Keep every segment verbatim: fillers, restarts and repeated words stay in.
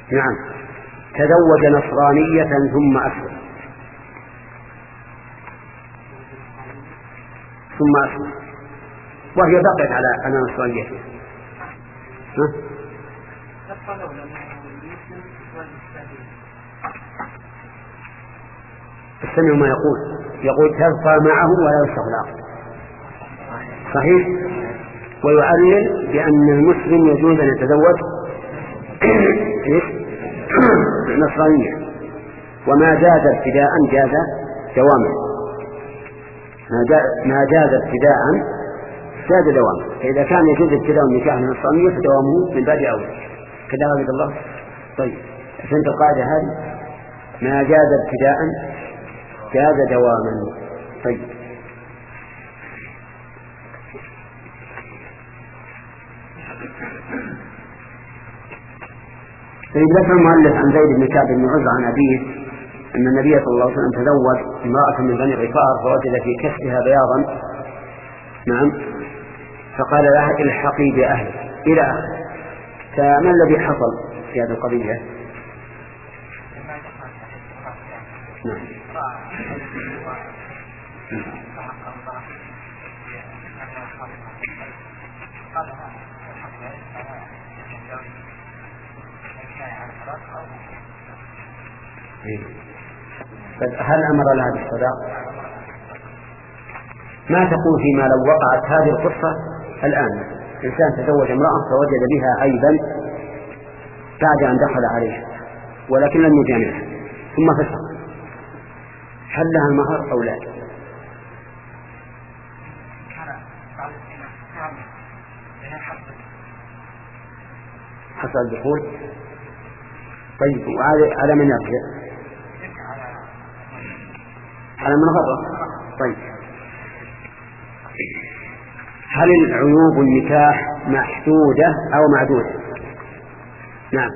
نعم، تزوج نصرانية ثم أسلم ثم أسلم وهي بقيت على على نصرانيته. استمعوا ما يقول يقول تبقى معه ولا يشتغل العقد. صحيح. ويعلل بأن المسلم يجوز أن يتزوج نصرانية، وما جاز ابتداء جاز دواما، ما جاز ابتداء جاز دواما. فإذا كان يجوز ابتداء النكاح النصرانية فدوامه من باب أولى. كذا عبد الله. طيب فهمت القاعدة هذه؟ ما جاز ابتداء جاز دواما. طيب ذكر المؤلف عن زيد بن كعب بن عزرة عن أبيه أن النبي صلى الله عليه وسلم تزوج امرأة من بني غفار فوجد في كشفها بياضا. نعم. فقال لها الحقي بأهل إلى آخره. فما الذي حصل في هذه القضية؟ نعم. هل أمر لها بالصداق؟ ما تقول فيما لو وقعت هذه القصة الآن؟ إنسان تزوج امرأة فوجد بها عيبا بعد أن دخل عليها ولكن لم يجامعها ثم فسق، هل لها المهر أو لا؟ حصل الدخول. طيب وعلى من يرجع؟ على من غضب. طيب هل العيوب النكاح محدودة أو معدودة؟ نعم.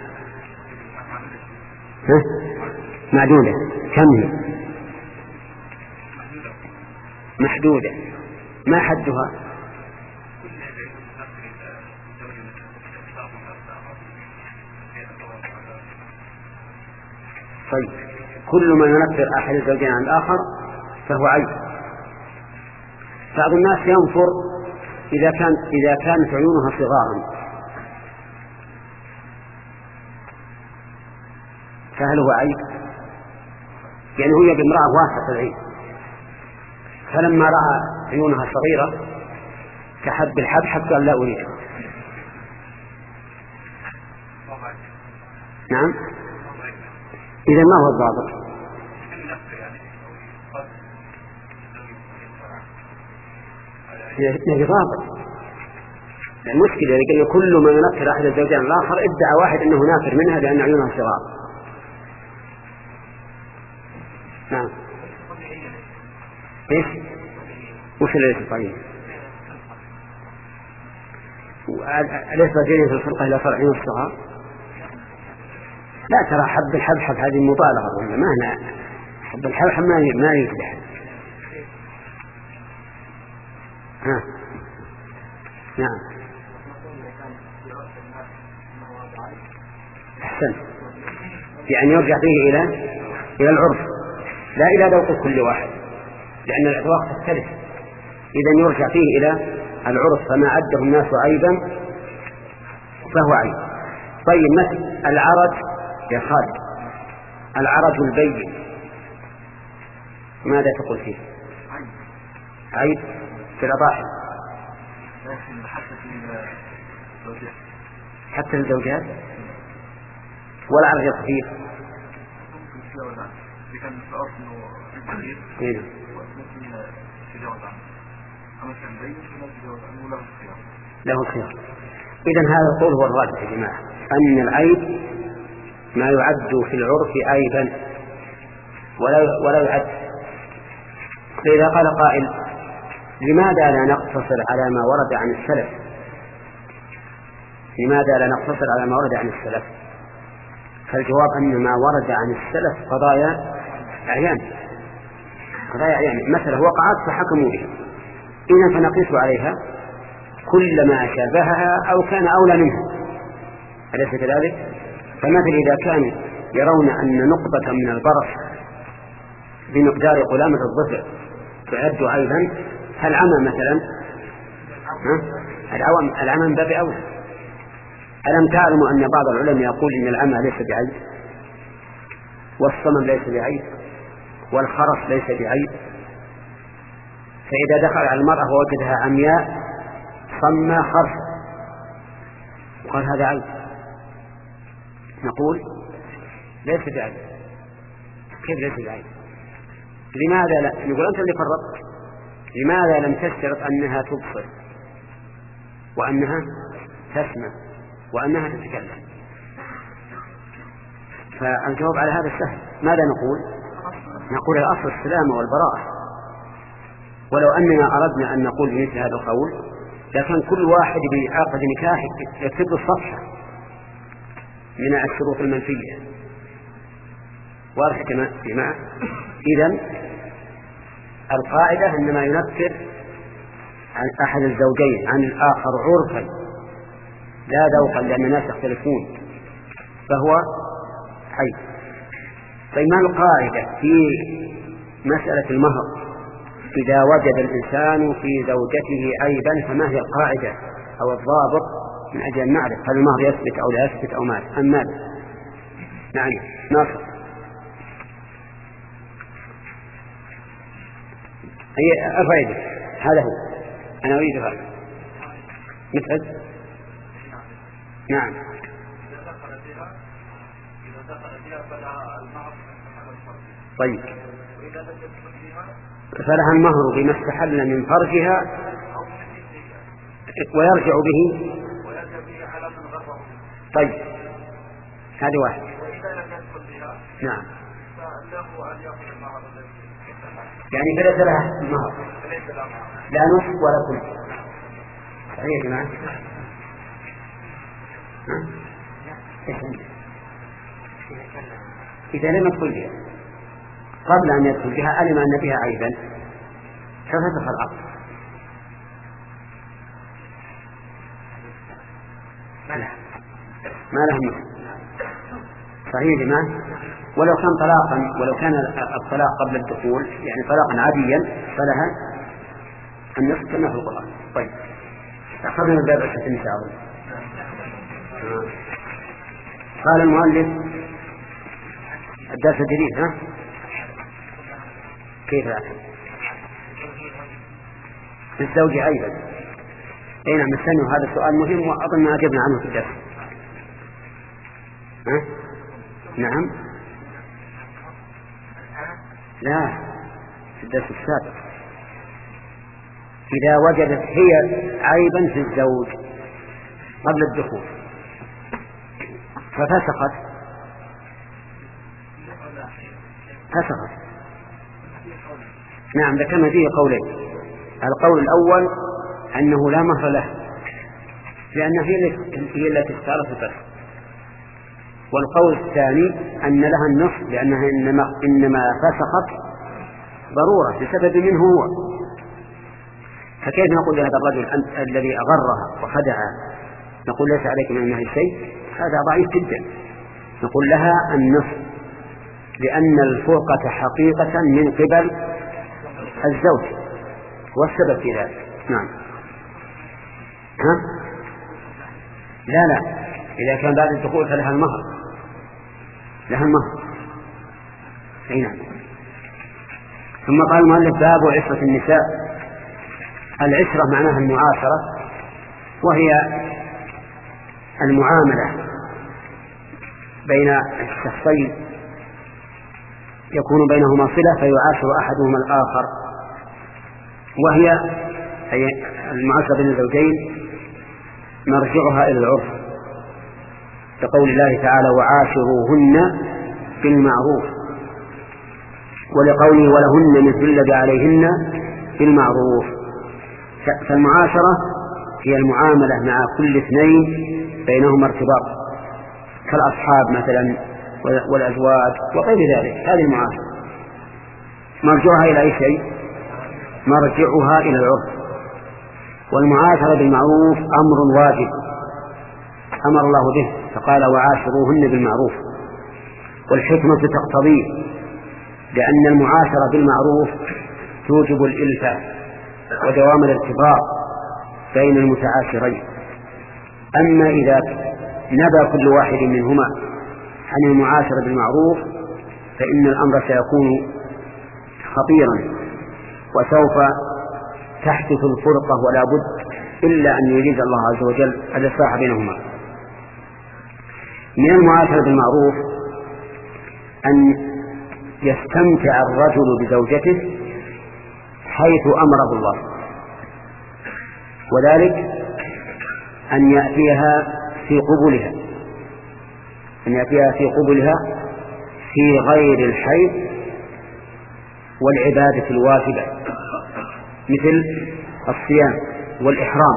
ها؟ معدودة. كم هي؟ محدودة. ما حدها؟ طيب كل ما ينفر أحد الزوجين عن الآخر فهو عيب. بعض الناس ينفر إذا كان إذا كانت عيونها صغارا، فهل هو عيب؟ يعني هي بامرأة واسعة العين، فلما رأى عيونها صغيرة كحب الحبحب قال لا أريد. نعم. إذا ما هو الضابط؟ هي ضابط. المشكلة اللي كل ما ينفر أحد الزوجين الآخر ادعى واحد أنه نافر منها لأن عيونها صغار. نعم. إيش؟ وش اللي ليس طيب؟ أليس رجلين في الخلقة إلى فرع عيون الصغار؟ لا ترى حب الحبحب هذه مبالغة ولا ما هنا؟ حب الحبحب ما ما يصلح. ها. نعم. أحسن. يعني يرجع فيه إلى إلى العرف لا إلى ذوق كل واحد، لأن الأذواق تختلف. إذن يرجع فيه إلى العرف، فما عده الناس عيبا فهو عيب. طيب مثل العرج يا خالد، العرج البين ماذا تقول فيه؟ عيب في الأضاحي حتى الزوجات والعرج الخفيف. له خيار. إذن هذا القول هو الراجح يا جماعة، أن العيب ما يعد في العرف عيبا ولا ولا يعد. فإذا قال قائل لماذا لا نقتصر على ما ورد عن السلف؟ لماذا لا نقتصر على ما ورد عن السلف؟ فالجواب أن ما ورد عن السلف قضايا أعيان، قضايا أعيان، مثلا وقعت فحكموا بها، إذن فنقيس عليها كل ما شابهها أو كان أولى منها، أليس كذلك؟ فمثل إذا كانوا يرون أن نقطة من البرص بمقدار قلامة الظفر تعد عيبا، فالعمى مثلا العمى من باب أولى. ألم تعلموا أن بعض العلماء يقول إن العمى ليس بعيب، والصمم ليس بعيب، والخرس ليس بعيب؟ فإذا دخل على المرأة ووجدها عمياء صم خرس وقال هذا عيب، نقول ليس بعيب. كيف ليس بعيب؟ لماذا لا؟ نقول أنت اللي فرطت. لماذا لم تشترط أنها تبصر وأنها تسمع وأنها تتكلم؟ فالجواب على هذا سهل. ماذا نقول؟ نقول الأصل السلامة والبراءة. ولو أننا أردنا أن نقول مثل هذا القول لكن كل واحد بعقد نكاح يكتب الصفحة من الشروط المنفية. واضح كما سمع. إذن القاعدة إنما ينفر عن أحد الزوجين عن الآخر عرفا لا ذوقا، لأن الناس يختلفون، فهو عيب. فما القاعدة في مسألة المهر إذا وجد الإنسان في زوجته عيبا؟ فما هي القاعدة أو الضابط من أجل أن نعرف هل المهر يثبت أو لا يثبت أو مال أم مال؟ نعم ناصر. هي أفعيد هذا هو أنا أريد هذا مثل نعم. طيب فلها المهر بما استحل من فرجها ويرجع به. طيب هذا واحد. نعم يعني فليس لها المهر، لا نصف ولا كل. صحيح يا جماعة؟ إذا لم يدخل بها قبل أن يدخل بها علم أن بها عيبا ففسخ العقد. ما له مثل. صحيح يا جماعة؟ ولو كان طلاقا ولو كان الطلاق قبل الدخول يعني طلاقا عاديا فلها النصف كما في القرآن. طيب أخذنا الباب عشرة النساء. قال المؤلف الدرس الجديد ها كيف أعلم الزوج عيبا؟ أي نعم استنوا، هذا السؤال مهم وأظن ما أجبنا عنه في الدرس. ها؟ نعم لا في الدرس السابق. إذا وجدت هي عيبا في الزوج قبل الدخول ففسخت فسخت نعم ذكرنا فيه قولين. القول الأول أنه لا مهر له لأن هي التي اختارت الفسخ، والقول الثاني أن لها النصف لأنها إنما, إنما فسخت ضرورة بسبب منه هو. فكيف نقول لهذا الرجل أنت الذي أغرها وخدعها نقول ليس عليك من المهر شيء؟ هذا ضعيف جدا. نقول لها النصف لأن الفرقة حقيقة من قبل الزوج والسبب في ذلك. نعم ها؟ لا لا إذا كان بعد الدخول فلها المهر لها المهر. أي نعم. ثم قال المؤلف باب عشرة النساء. العشرة معناها المعاشرة، وهي المعاملة بين الشخصين يكون بينهما صلة فيعاشر أحدهما الآخر، وهي أي المعاشرة بين الزوجين مرجعها إلى العرف كقول الله تعالى وعاشروهن بالمعروف، ولقوله ولهن مثل الذي عليهن بالمعروف. فالمعاشرة هي المعاملة مع كل اثنين بينهما ارتباط كالأصحاب مثلا والأزواج وغير ذلك. هذه المعاشرة مرجعها إلى أي شيء؟ مرجعها إلى العرف. والمعاشرة بالمعروف أمر واجب أمر الله به فقال وعاشروهن بالمعروف، والحكمة تقتضيه، لأن المعاشرة بالمعروف توجب الإلفة ودوام الارتباط بين المتعاشرين. أما إذا نبى كل واحد منهما عن المعاشرة بالمعروف فإن الأمر سيكون خطيرا، وسوف تحدث الفرقة ولا بد إلا أن يريد الله عز وجل الإصلاح بينهما. من المعاشرة بالمعروف أن يستمتع الرجل بزوجته حيث أمره الله، وذلك أن يأتيها في قبولها أن يأتيها في قبولها في غير الحيض والعبادة الواجبة مثل الصيام والإحرام.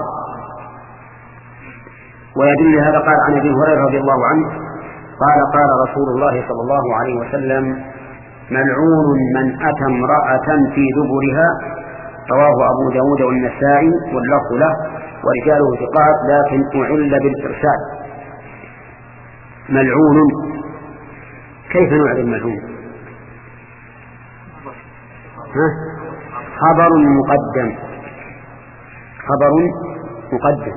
ويدل هذا قال عن أبي هريرة رضي الله عنه قال قال رسول الله صلى الله عليه وسلم ملعون من أتى امرأة في دبرها، رواه أبو داود والنسائي واللفظ له ورجاله ثقات لكن أعل بالإرسال. ملعون، كيف نعرف الملعون؟ ها؟ خبر مقدم خبر مقدم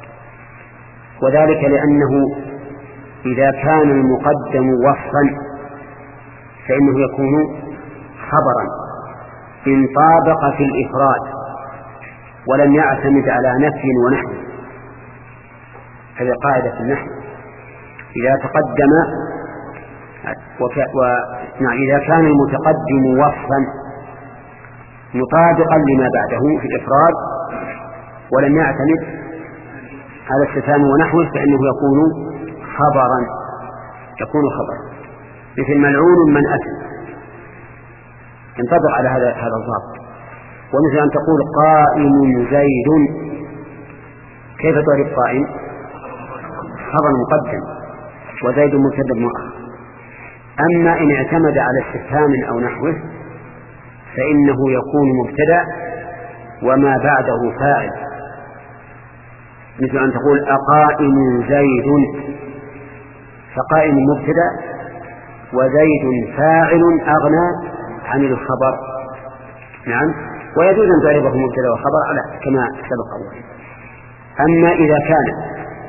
وذلك لأنه إذا كان المقدم وصفا فإنه يكون خبرا إن طابق في الإفراد ولم يعتمد على نفي ونحو. هذه قاعدة في النحو، إذا تقدم وك... و... نعم إذا كان المتقدم وصفا مطابقا لما بعده في الإفراد ولم يعتمد على استفهام ونحوه فإنه يكون خبرا يكون خبرا مثل ملعون من أتى، ينطبق على هذا هذا الضابط. ومثل أن تقول قائم زيد، كيف تعرف قائم؟ خبر مقدم وزيد مبتدأ مؤخر. أما إن اعتمد على استفهام أو نحوه فإنه يكون مبتدأ وما بعده فاعل، مثل أن تقول أقائم زيد، فقائم مبتدأ وزيد فاعل أغنى عن الخبر. نعم، ويجوز أن تعرفه مبتدأ وخبر على كما سبق أولا. أما إذا كان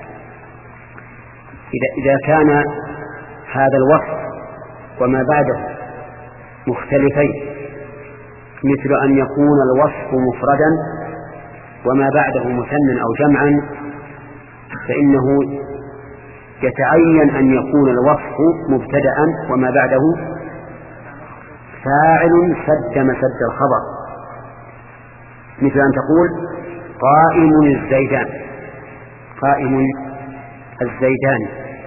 إذا, إذا كان هذا الوصف وما بعده مختلفين، مثل أن يكون الوصف مفردا وما بعده مثنى أو جمعا، فإنه يتعين أن يكون الوصف مبتدأ وما بعده فاعل سد مسد الخبر، مثل أن تقول قائم الزيدان قائم الزيدان،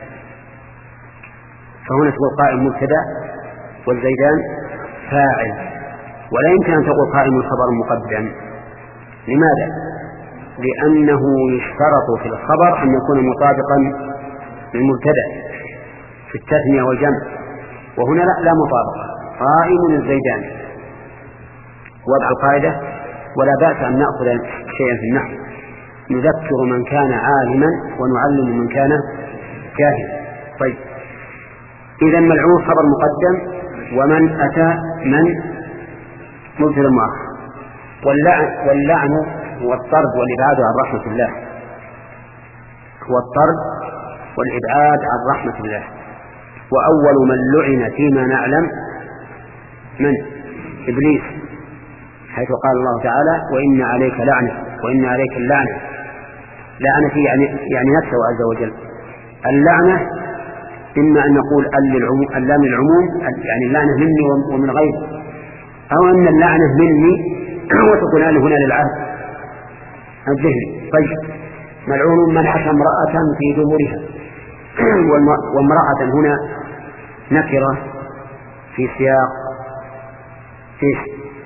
فهنا تقول قائم مبتدأ والزيدان فاعل، ولا يمكن أن تقول قائم الخبر مقدم. لماذا؟ لأنه يشترط في الخبر أن يكون مطابقا للمبتدأ في التثنية والجمع، وهنا لا, لا مطابقة. قائم الزيدان وضع القاعدة، ولا بأس أن نأخذ شيئا في النحو، نذكر من كان عالما ونعلم من كان جاهلا. طيب، إذا ملعون خبر مقدم ومن أتى من مبتدأ مؤخر. واللعن, واللعن هو الطرد والإبعاد عن رحمة الله، هو الطرد والإبعاد عن رحمة الله. وأول من لعن فيما نعلم من؟ إبليس، حيث قال الله تعالى وإن عليك لعنة وإن عليك اللعنة. لعنة يعني, يعني نفسه عز وجل. اللعنة إما أن نقول اللام العموم يعني اللعنة مني ومن غيري، أو أن اللعنة مني وتكون هنا للعهد الذهني. طيب، ملعون من أتى امرأة في دبرها، وامرأة هنا نكرة في سياق فيش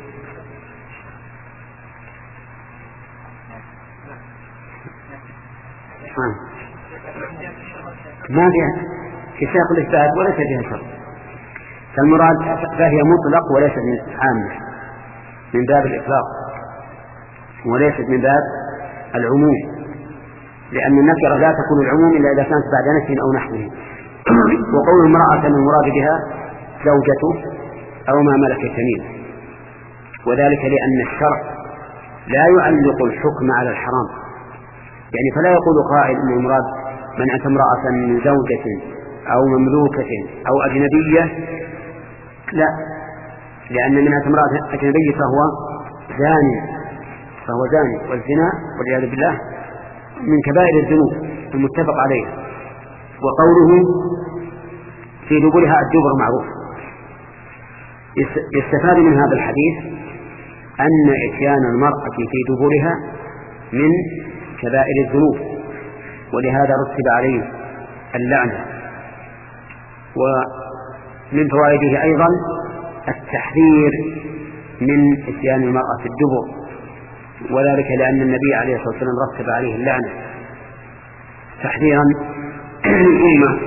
ما فيها في سياق الإثبات وليس فيها شرط، فالمراد فهي مطلق وليست من عامة من باب الإطلاق وليست من باب العموم. لأن النكرة لا تكون العموم إلا إذا كانت بعد نفي أو نحوه. وقول امرأة المراد بها زوجته أو ما ملكت يمينه، وذلك لأن الشرع لا يعلق الحكم على الحرام، يعني فلا يقول قائل إن المراد من أتى امرأة من زوجة أو مملوكة أو أجنبية، لا، لأن من أتى امرأة أجنبية فهو زاني فهو زاني والزنا والعياذ بالله من كبائر الذنوب المتفق عليها. وقوله في دبرها الدبر معروف. يستفاد من هذا الحديث أن إتيان المرأة في دبرها من كبائر الذنوب، ولهذا رتب عليه اللعنة. ومن فوائده أيضا التحذير من إتيان المرأة في الدبر، وذلك لأن النبي عليه الصلاة والسلام رتب عليه اللعنة تحذيرا للأمة.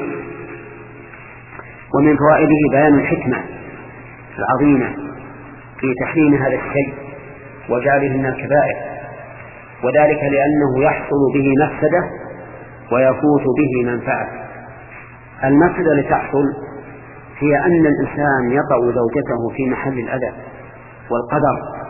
ومن فوائده بيان الحكمة العظيمة في تحريم هذا الشيء وجعله من الكبائر، وذلك لأنه يحصل به مفسدة ويفوت به منفعة. المفسدة لتحصل هي أن الإنسان يطأ زوجته في محل الأذى والقدر،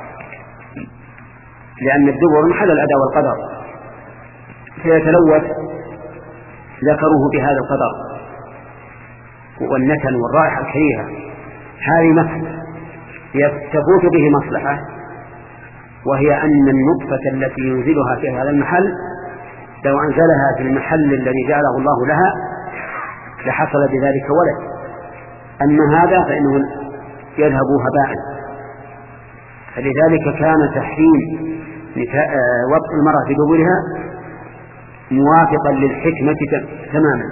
لأن الدبر محل الأذى والقدر، فيتلوث ذكره بهذا القدر والنتن والرائحة الكريهة. هذه مفسدة تفوت به مصلحة، وهي أن النطفة التي ينزلها في هذا المحل لو أنزلها في المحل الذي جعله الله لها لحصل بذلك ولد، أما هذا فإنه يذهب هباء. فلذلك كان تحريم وطء المرأة في دبرها موافقا للحكمة تماما.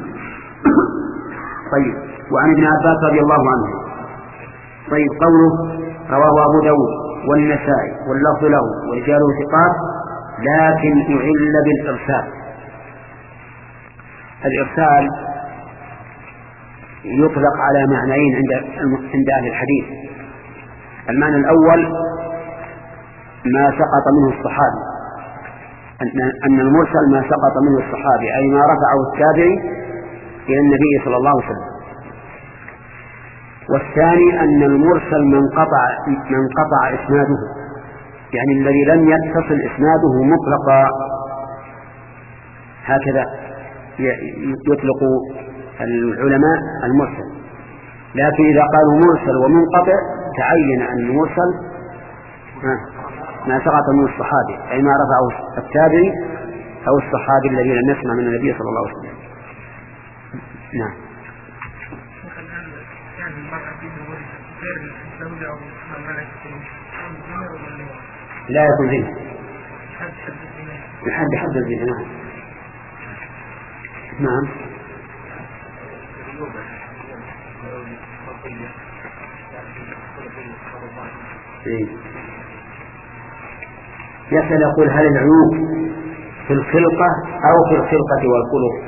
طيب. وعن ابن عباس رضي الله عنه. طيب. قوله رواه أبو داود والنسائي واللفظ له ورجاله ثقات لكن أعل بالإرسال. الإرسال يطلق على معنيين عند عند أهل الحديث. المعنى الأول ما سقط منه الصحابي، أن المرسل ما سقط منه الصحابي أي ما رفعه التابعي إلى النبي صلى الله عليه وسلم. والثاني أن المرسل من قطع من قطع إسناده، يعني الذي لم يتصل إسناده مطلقا، هكذا يطلق العلماء المرسل. لكن إذا قالوا مرسل ومنقطع تعين أن المرسل ما سقط من الصحابي أي ما رفعه التابعي أو الصحابي الذي لم يسمع من النبي صلى الله عليه وسلم. نعم. لا يكون زنا لحد حد الزنا. نعم. نعم. يسأل يقول هل العيوب في الخلقة أو في الخلقة والخلق؟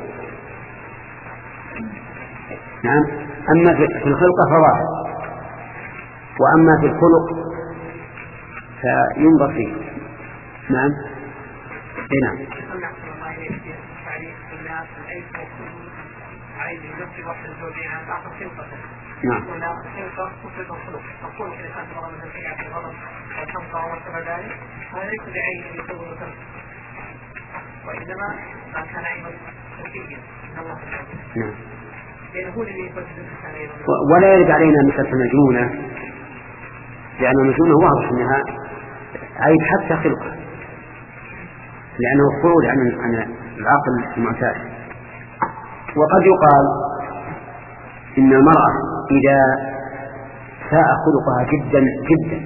نعم. أما في الخلقة فواحد، وأما في الخلق فينظر فيه. نعم. إيه نعم. نعم. نعم. ولا يرد علينا مثل المجنونة، لأن المجنونة واضح أنها عيب حتى خلقه، لأنه خروج عن عن العقل المعتاد. وقد يقال إن المرأة إذا ساء خلقها جدا جدا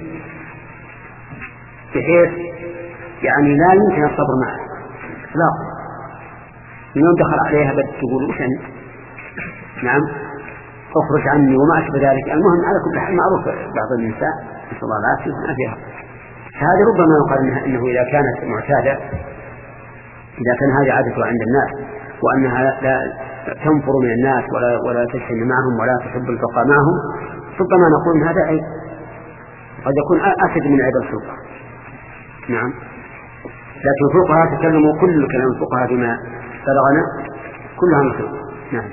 بحيث يعني لا يمكن الصبر معه لا يوم دخل عليها بد تقول وش أنت؟ نعم اخرج عني وما أشبه ذلك. المهم على كل حال معروف بعض النساء نسأل الله العافية ما فيها هذه. ربما يقال إنه, إنه إذا كانت معتادة، إذا كان هذه عادته عند الناس وأنها لا تنفر من الناس ولا ولا تجتمع معهم ولا تحب البقاء معهم، ربما نقول هذا عيب، قد يكون أشد من عيب الخلق. نعم. لكن الفقهاء تكلموا كل كلام الفقهاء بما بلغنا كلها مثل. نعم.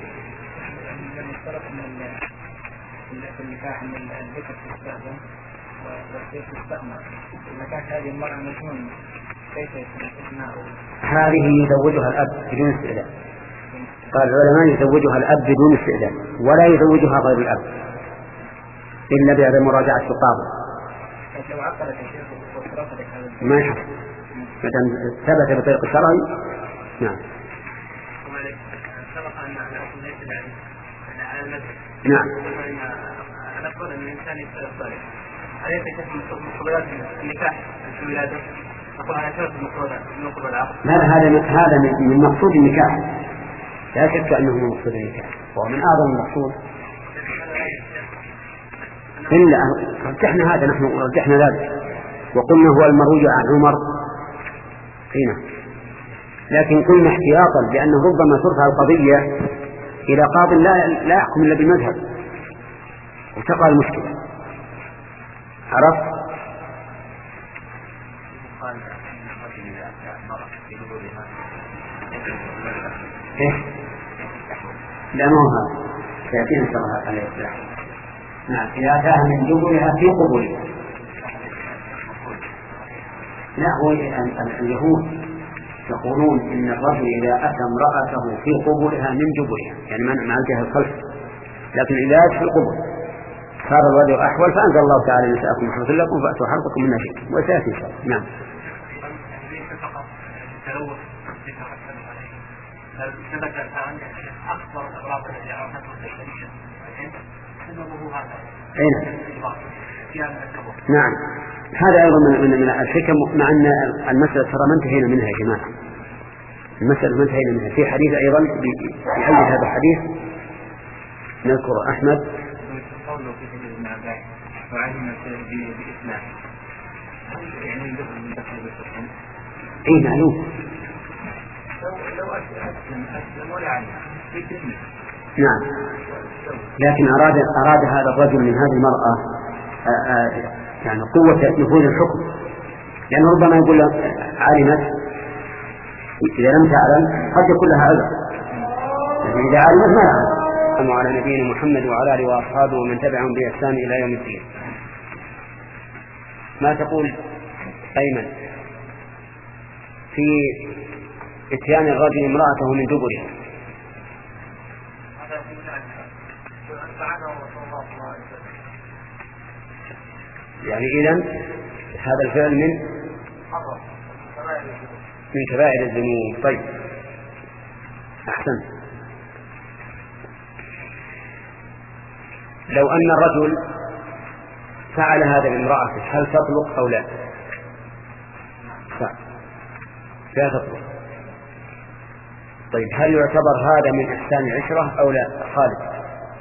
هذه يزوجها الأب بدون استئذان. قال العلماء يزوجها الأب بدون استئذان ولا يزوجها غير الأب إلا بعد مراجعة القاضي. ما يحصل ما دام ثبت بطريق شرعي. نعم. نعم. أليس مقتضيات النكاح في ولاده؟ أقول على شرط المقتضى العقد. لا هذا هذا من مقصود النكاح، لا شك أنه من مقصود النكاح وهو من أعظم المقصود. إلا رجحنا هذا، نحن رجحنا ذلك وقلنا هو المروي عن عمر هنا، لكن قلنا احتياطا لأنه ربما ترفع القضية إلى قاض لا لا يحكم إلا بالمذهب وتقع المشكلة. عرفت؟ إيه؟ لا ما هو هذا سيأتينا شرها عليه السلام. نعم. إذا أتاها من دبرها في قبولها. لا هو اليهود يقولون إن الرجل إذا أتى امرأته في قبولها من دبرها يعني مع الجهة الخلف، لكن إذا أتى في القبول صار الرجل أحول، فأنزل الله تعالى نساءكم حرث لكم فأتوا حرثكم من نشئ وسيأتي إن شاء الله. نعم. أين؟ نعم. هذا أيضا من من الحكم، مع أن المسألة ترى ما انتهينا منها يا جماعة، المسألة ما انتهينا منها. في حديث أيضا بأي هذا الحديث نذكر أحمد اي معلوم. نعم. لكن أراد أراد هذا الرجل من هذه المرأة آآ آآ يعني قوة نفوذ الحكم، لأنه ربما يقول علمت، إذا لم تعلم قد يكون لها عذر، لكن إذا علمت ما لها. أما على نبينا محمد وعلى آله وأصحابه ومن تبعهم بإحسان إلى يوم الدين. ما تقول أيمن في إتيان الرجل امرأته من دبرها؟ يعني إذن هذا الفعل من من كبائر الذنوب. طيب أحسن. لو أن الرجل فعل هذا بامرأته هل تطلق أو لا؟ لا تطلق. طيب هل يعتبر هذا من إحسان العشرة أو لا؟ خالد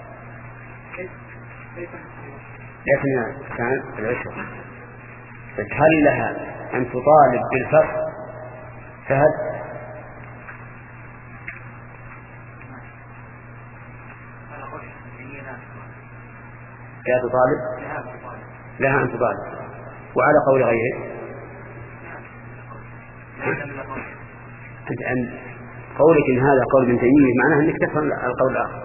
ليس من إحسان العشرة. طيب هل لها أن تطالب بالفسخ؟ فهد لا تطالب، لها أن تطالب. وعلى قول غيره أنت أن قولك إن هذا قول ابن تيمية معناه أنك تفهم القول الآخر.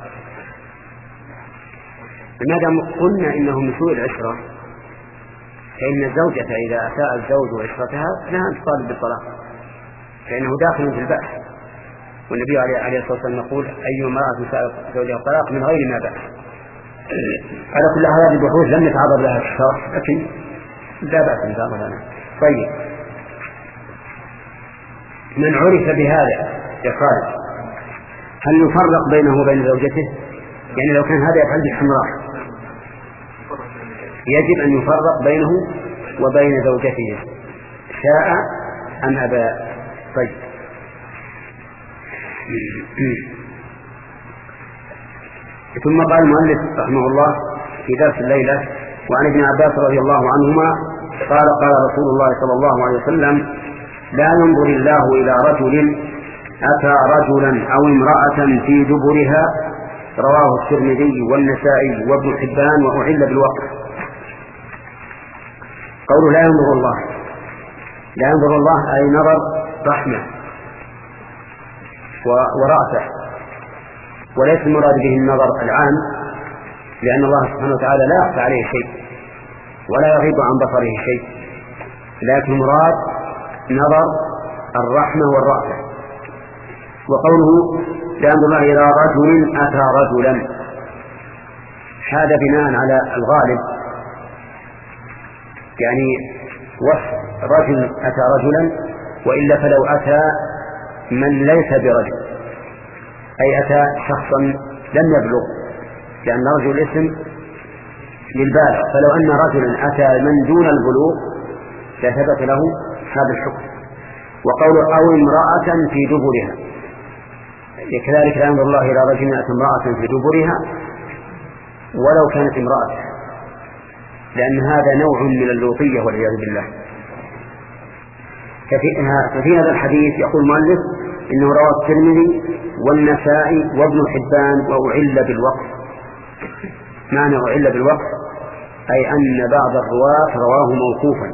لماذا قلنا إنه من سوء العشرة؟ فإن الزوجة إذا أساء الزوج وعشرتها لها أن تطالب بالطلاق، فإنه داخل في البأس، والنبي عليه الصلاة والسلام يقول أي امرأة سألت زوجها الطلاق من غير ما بأس. على كل هذه البحوث لم يتعرض لها في الشرع، لكن لا بأس إن شاء الله. طيب من عرف بهذا يا خالد هل يفرق بينه وبين زوجته؟ يعني لو كان هذا يفعل باستمرار يجب أن يفرق بينه وبين زوجته شاء أم أبى. طيب ثم قال المؤلف رحمه الله في درس الليلة: وعن ابن عباس رضي الله عنهما قال قال رسول الله صلى الله عليه وسلم: لا ينظر الله إلى رجل أتى رجلا أو امرأة في دبرها. رواه الترمذي والنسائي وابن حبان وأعل بالوقف. قوله لا ينظر الله لا ينظر الله أي نظر رحمة ورأفة، وليس المراد به النظر العام، لأن الله سبحانه وتعالى لا يخفى عليه شيء ولا يغيب عن بصره شيء، لكن المراد نظر الرحمة والرأفة. وقوله لا ينظر الله إلى رجل أتى رجلا، هذا بناء على الغالب، يعني وصف رجل أتى رجلا، وإلا فلو أتى من ليس برجل أي أتى شخصا لم يبلغ، لأن رجل اسم للبالغ، فلو أن رجلا أتى من دون البلوغ لثبت له هذا الحكم. وقول أو امرأة في دبرها، كذلك لا ينظر الله إلى رجل أتى امرأة في دبرها ولو كانت امرأة، لأن هذا نوع من اللوطية والعياذ بالله. ففي هذا الحديث يقول المؤلف إنه رواه الترمذي والنسائي وابن حبان وأعل بالوقف. معنى أعل بالوقف أي أن بعض الرواة رواه موقوفا،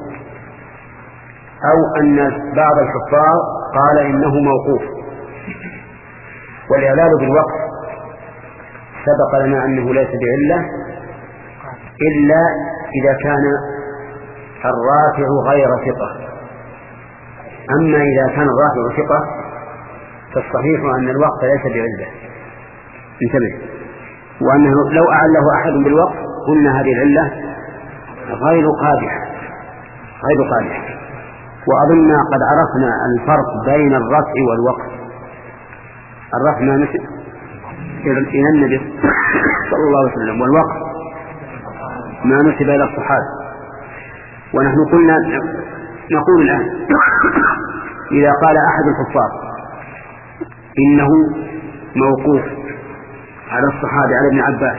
أو أن بعض الحفاظ قال إنه موقوف. والإعلال بالوقف سبق لنا أنه ليس بعلة إلا إذا كان الرافع غير ثقة. أما إذا كان الرافع ثقة فالصحيح أن الوقف ليس بعلة، انتبه، وأنه لو أعله أحد بالوقف قلنا هذه العلة غير قادحة غير قادحة. وأظننا قد عرفنا الفرق بين الرفع والوقف. الرفع ما نسب إلى النبي صلى الله عليه وسلم، والوقف ما نسب إلى الصحابة. ونحن قلنا نقول الآن إذا قال أحد الحفاظ إنه موقوف على الصحابة على ابن عباس،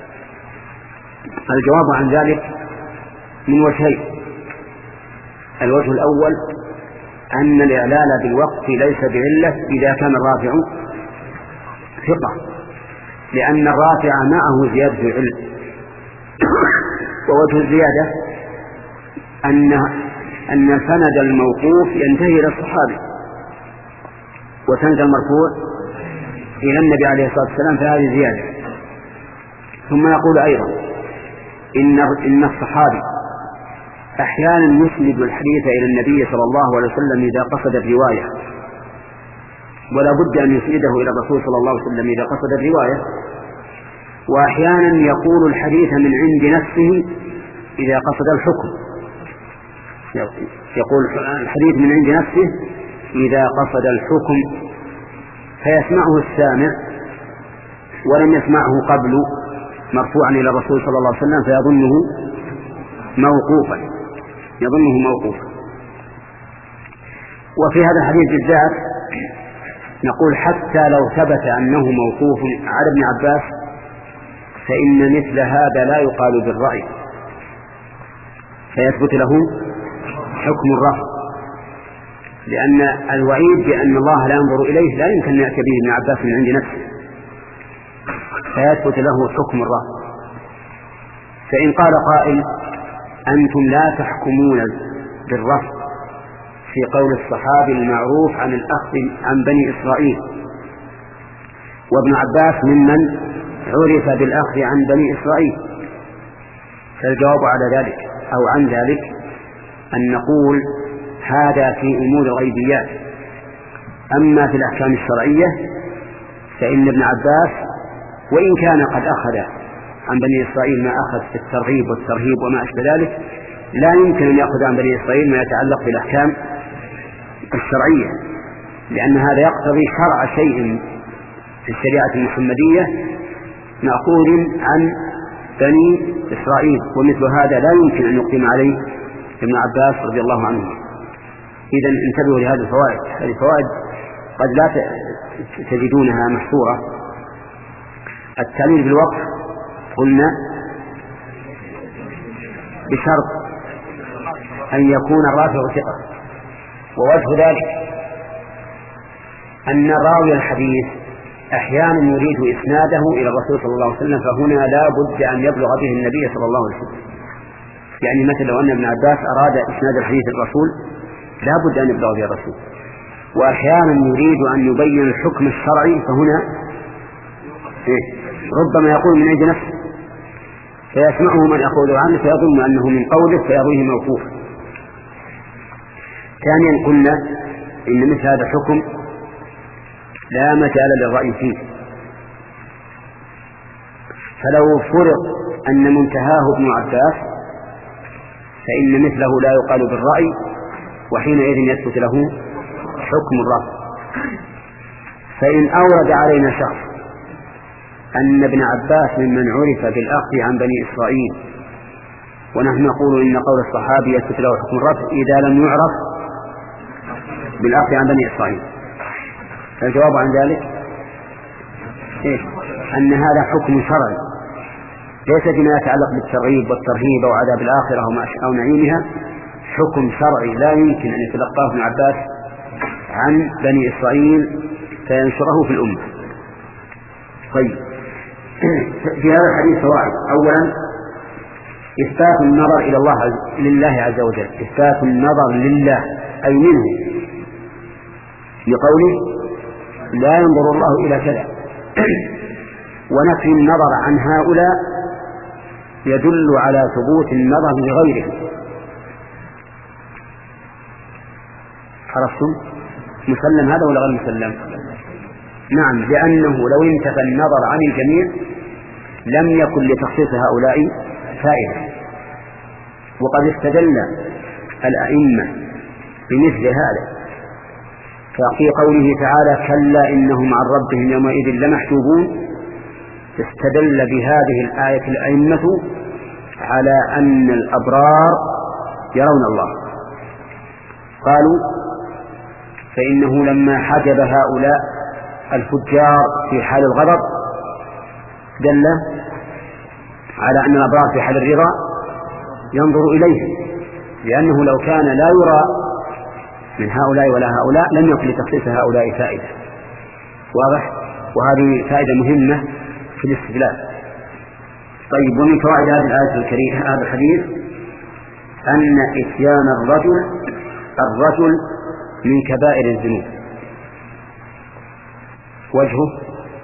الجواب عن ذلك من وجهين. الوجه الأول أن الإعلال بالوقف ليس بعلة إذا كان الرافع ثقة، لأن الرافع معه زيادة العلم. ووجه الزيادة أن أن سند الموقوف ينتهي إلى الصحابي وسند المرفوع إلى النبي عليه الصلاة والسلام، فهذه زيادة. ثم يقول أيضا إن إن الصحابي أحيانا يسند الحديث إلى النبي صلى الله عليه وسلم إذا قصد الرواية، ولا بد أن يسنده إلى الرسول صلى الله عليه وسلم إذا قصد الرواية. وأحيانا يقول الحديث من عند نفسه إذا قصد الحكم، يقول الحديث من عند نفسه إذا قصد الحكم، فيسمعه السامع ولم يسمعه قبل مرفوعا إلى الرسول صلى الله عليه وسلم فيظنه موقوفا يظنه موقوفا. وفي هذا الحديث بالذات نقول حتى لو ثبت أنه موقوف على ابن عباس فإن مثل هذا لا يقال بالرأي، فيثبت له حكم الرفع، لأن الوعيد بأن الله لا ينظر إليه لا يمكن أن يأتي به ابن عباس من عند نفسه، فيثبت له حكم الرفع. فإن قال قائل أنتم لا تحكمون بالرفع في قول الصحابي المعروف عن الأخذ عن بني إسرائيل، وابن عباس ممن عرف بالأخذ عن بني إسرائيل، فالجواب على ذلك أو عن ذلك أن نقول هذا في أمور الغيبيات. أما في الأحكام الشرعية فإن ابن عباس وإن كان قد أخذ عن بني إسرائيل ما أخذ في الترغيب والترهيب وما أشبه ذلك، لا يمكن أن يأخذ عن بني إسرائيل ما يتعلق بالأحكام الشرعية، لأن هذا يقتضي شرع شيء في الشريعة المحمدية مأخوذ عن بني إسرائيل، ومثل هذا لا يمكن أن يقيم عليه ابن عباس رضي الله عنه. إذن انتبهوا لهذه الفوائد، هذه الفوائد قد لا تجدونها محصورة. التعليل بالوقف قلنا بشرط أن يكون الرافع ثقة، ووجه ذلك أن راوي الحديث أحيانا يريد إسناده إلى الرسول صلى الله عليه وسلم، فهنا لا بد أن يبلغ به النبي صلى الله عليه وسلم. يعني مثل لو أن ابن عباس أراد إسناد الحديث الرسول لا بد أن يبلغ به الرسول. وأحيانا يريد أن يبين الحكم الشرعي فهنا إيه؟ ربما يقول من عند نفسه فيسمعه من يقول عنه فيظن أنه من قوله فيرويه موقوفا. ثانيا قلنا إن مثل هذا الحكم لا مجال للرأي فيه، فلو فرض أن منتهاه ابن عباس فإن مثله لا يقال بالرأي، وحينئذ يثبت له حكم الرأي. فإن أورد علينا شخص أن ابن عباس ممن عرف بالأخذ عن بني إسرائيل ونحن نقول إن قول الصحابي يثبت له حكم الرفع إذا لم يعرف بالأخذ عن بني إسرائيل، فالجواب عن ذلك إيه؟ أن هذا حكم شرعي ليس بما يتعلق بالترغيب والترهيب وعذاب الآخرة أو نعيمها، حكم شرعي لا يمكن أن يتلقاه ابن عباس عن بني إسرائيل فينشره في الأمة. طيب، في هذا الحديث فوائد. أولا إثبات النظر إلى الله لله عز وجل، إثبات النظر لله أي منه، لقوله لا ينظر الله إلى كذا، ونفي النظر عن هؤلاء يدل على ثبوت النظر لغيره. عرفتم؟ مسلم هذا ولا غير مسلم؟ نعم، لأنه لو انتفى النظر عن الجميع لم يكن لتخصيص هؤلاء فائدة. وقد استدل الأئمة بمثل هذا، ففي قوله تعالى كلا إنهم عن ربهم يومئذ لمحجوبون، استدل بهذه الآية الأئمة على أن الأبرار يرون الله. قالوا فإنه لما حجب هؤلاء الفجار في حال الغضب دل على أن الأبرار في حال الرضا ينظر إليه، لأنه لو كان لا يرى من هؤلاء ولا هؤلاء لم يكن لتخصيص هؤلاء فائدة. واضح؟ وهذه فائدة مهمة في الاستدلال. طيب، ومن فوائد هذه الآية الكريمة هذا الحديث أن إتيان الرجل الرجل من كبائر الذنوب. وجهه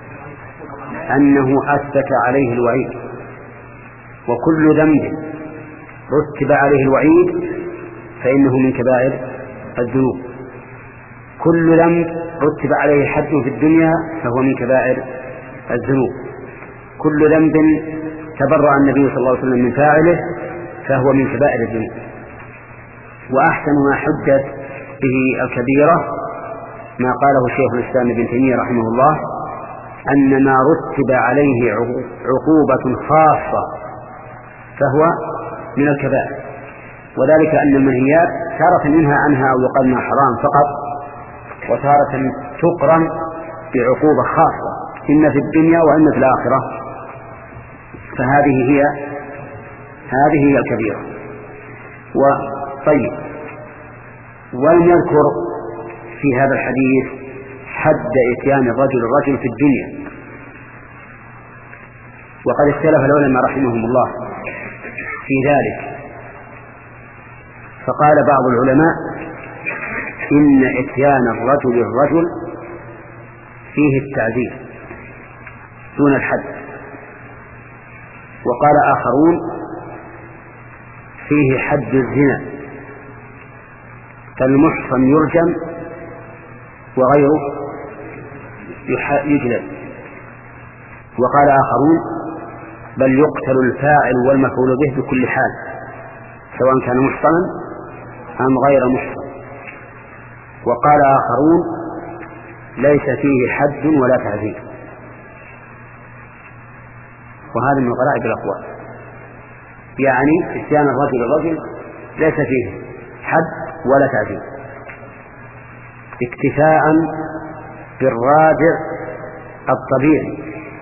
أنه أثبت عليه الوعيد، وكل ذنب رتب عليه الوعيد فإنه من كبائر الذنوب. كل ذنب رتب عليه حد في الدنيا فهو من كبائر الذنوب. كل ذنب تبرأ النبي صلى الله عليه وسلم من فاعله فهو من كبائر الذنوب. وأحسن ما حجت به الكبيرة ما قاله شيخ الإسلام ابن تيمية رحمه الله، أن ما رتب عليه عقوبة خاصة فهو من الكبائر، وذلك أن المنهيات تارة منها عنها أو يقال انها حرام فقط، وتارة تقرن بعقوبة خاصة إما في الدنيا وإما في الآخرة، فهذه هي هذه هي الكبيرة. وطيب، ولم يذكر في هذا الحديث حد إتيان الرجل الرجل في الدنيا، وقد اختلف العلماء رحمهم الله في ذلك، فقال بعض العلماء إن إتيان الرجل الرجل فيه التعذيب دون الحد، وقال آخرون فيه حد الزنا فالمحصن يرجم وغيره يجلد، وقال آخرون بل يقتل الفاعل والمفعول به بكل حال سواء كان محصنا أم غير محصن، وقال آخرون ليس فيه حد ولا تعذيب. وهذا من غرائب الأقوال، يعني إتيان الرجل الرجل ليس فيه حد ولا تعذيب، اكتفاء بالرادع الطبيعي.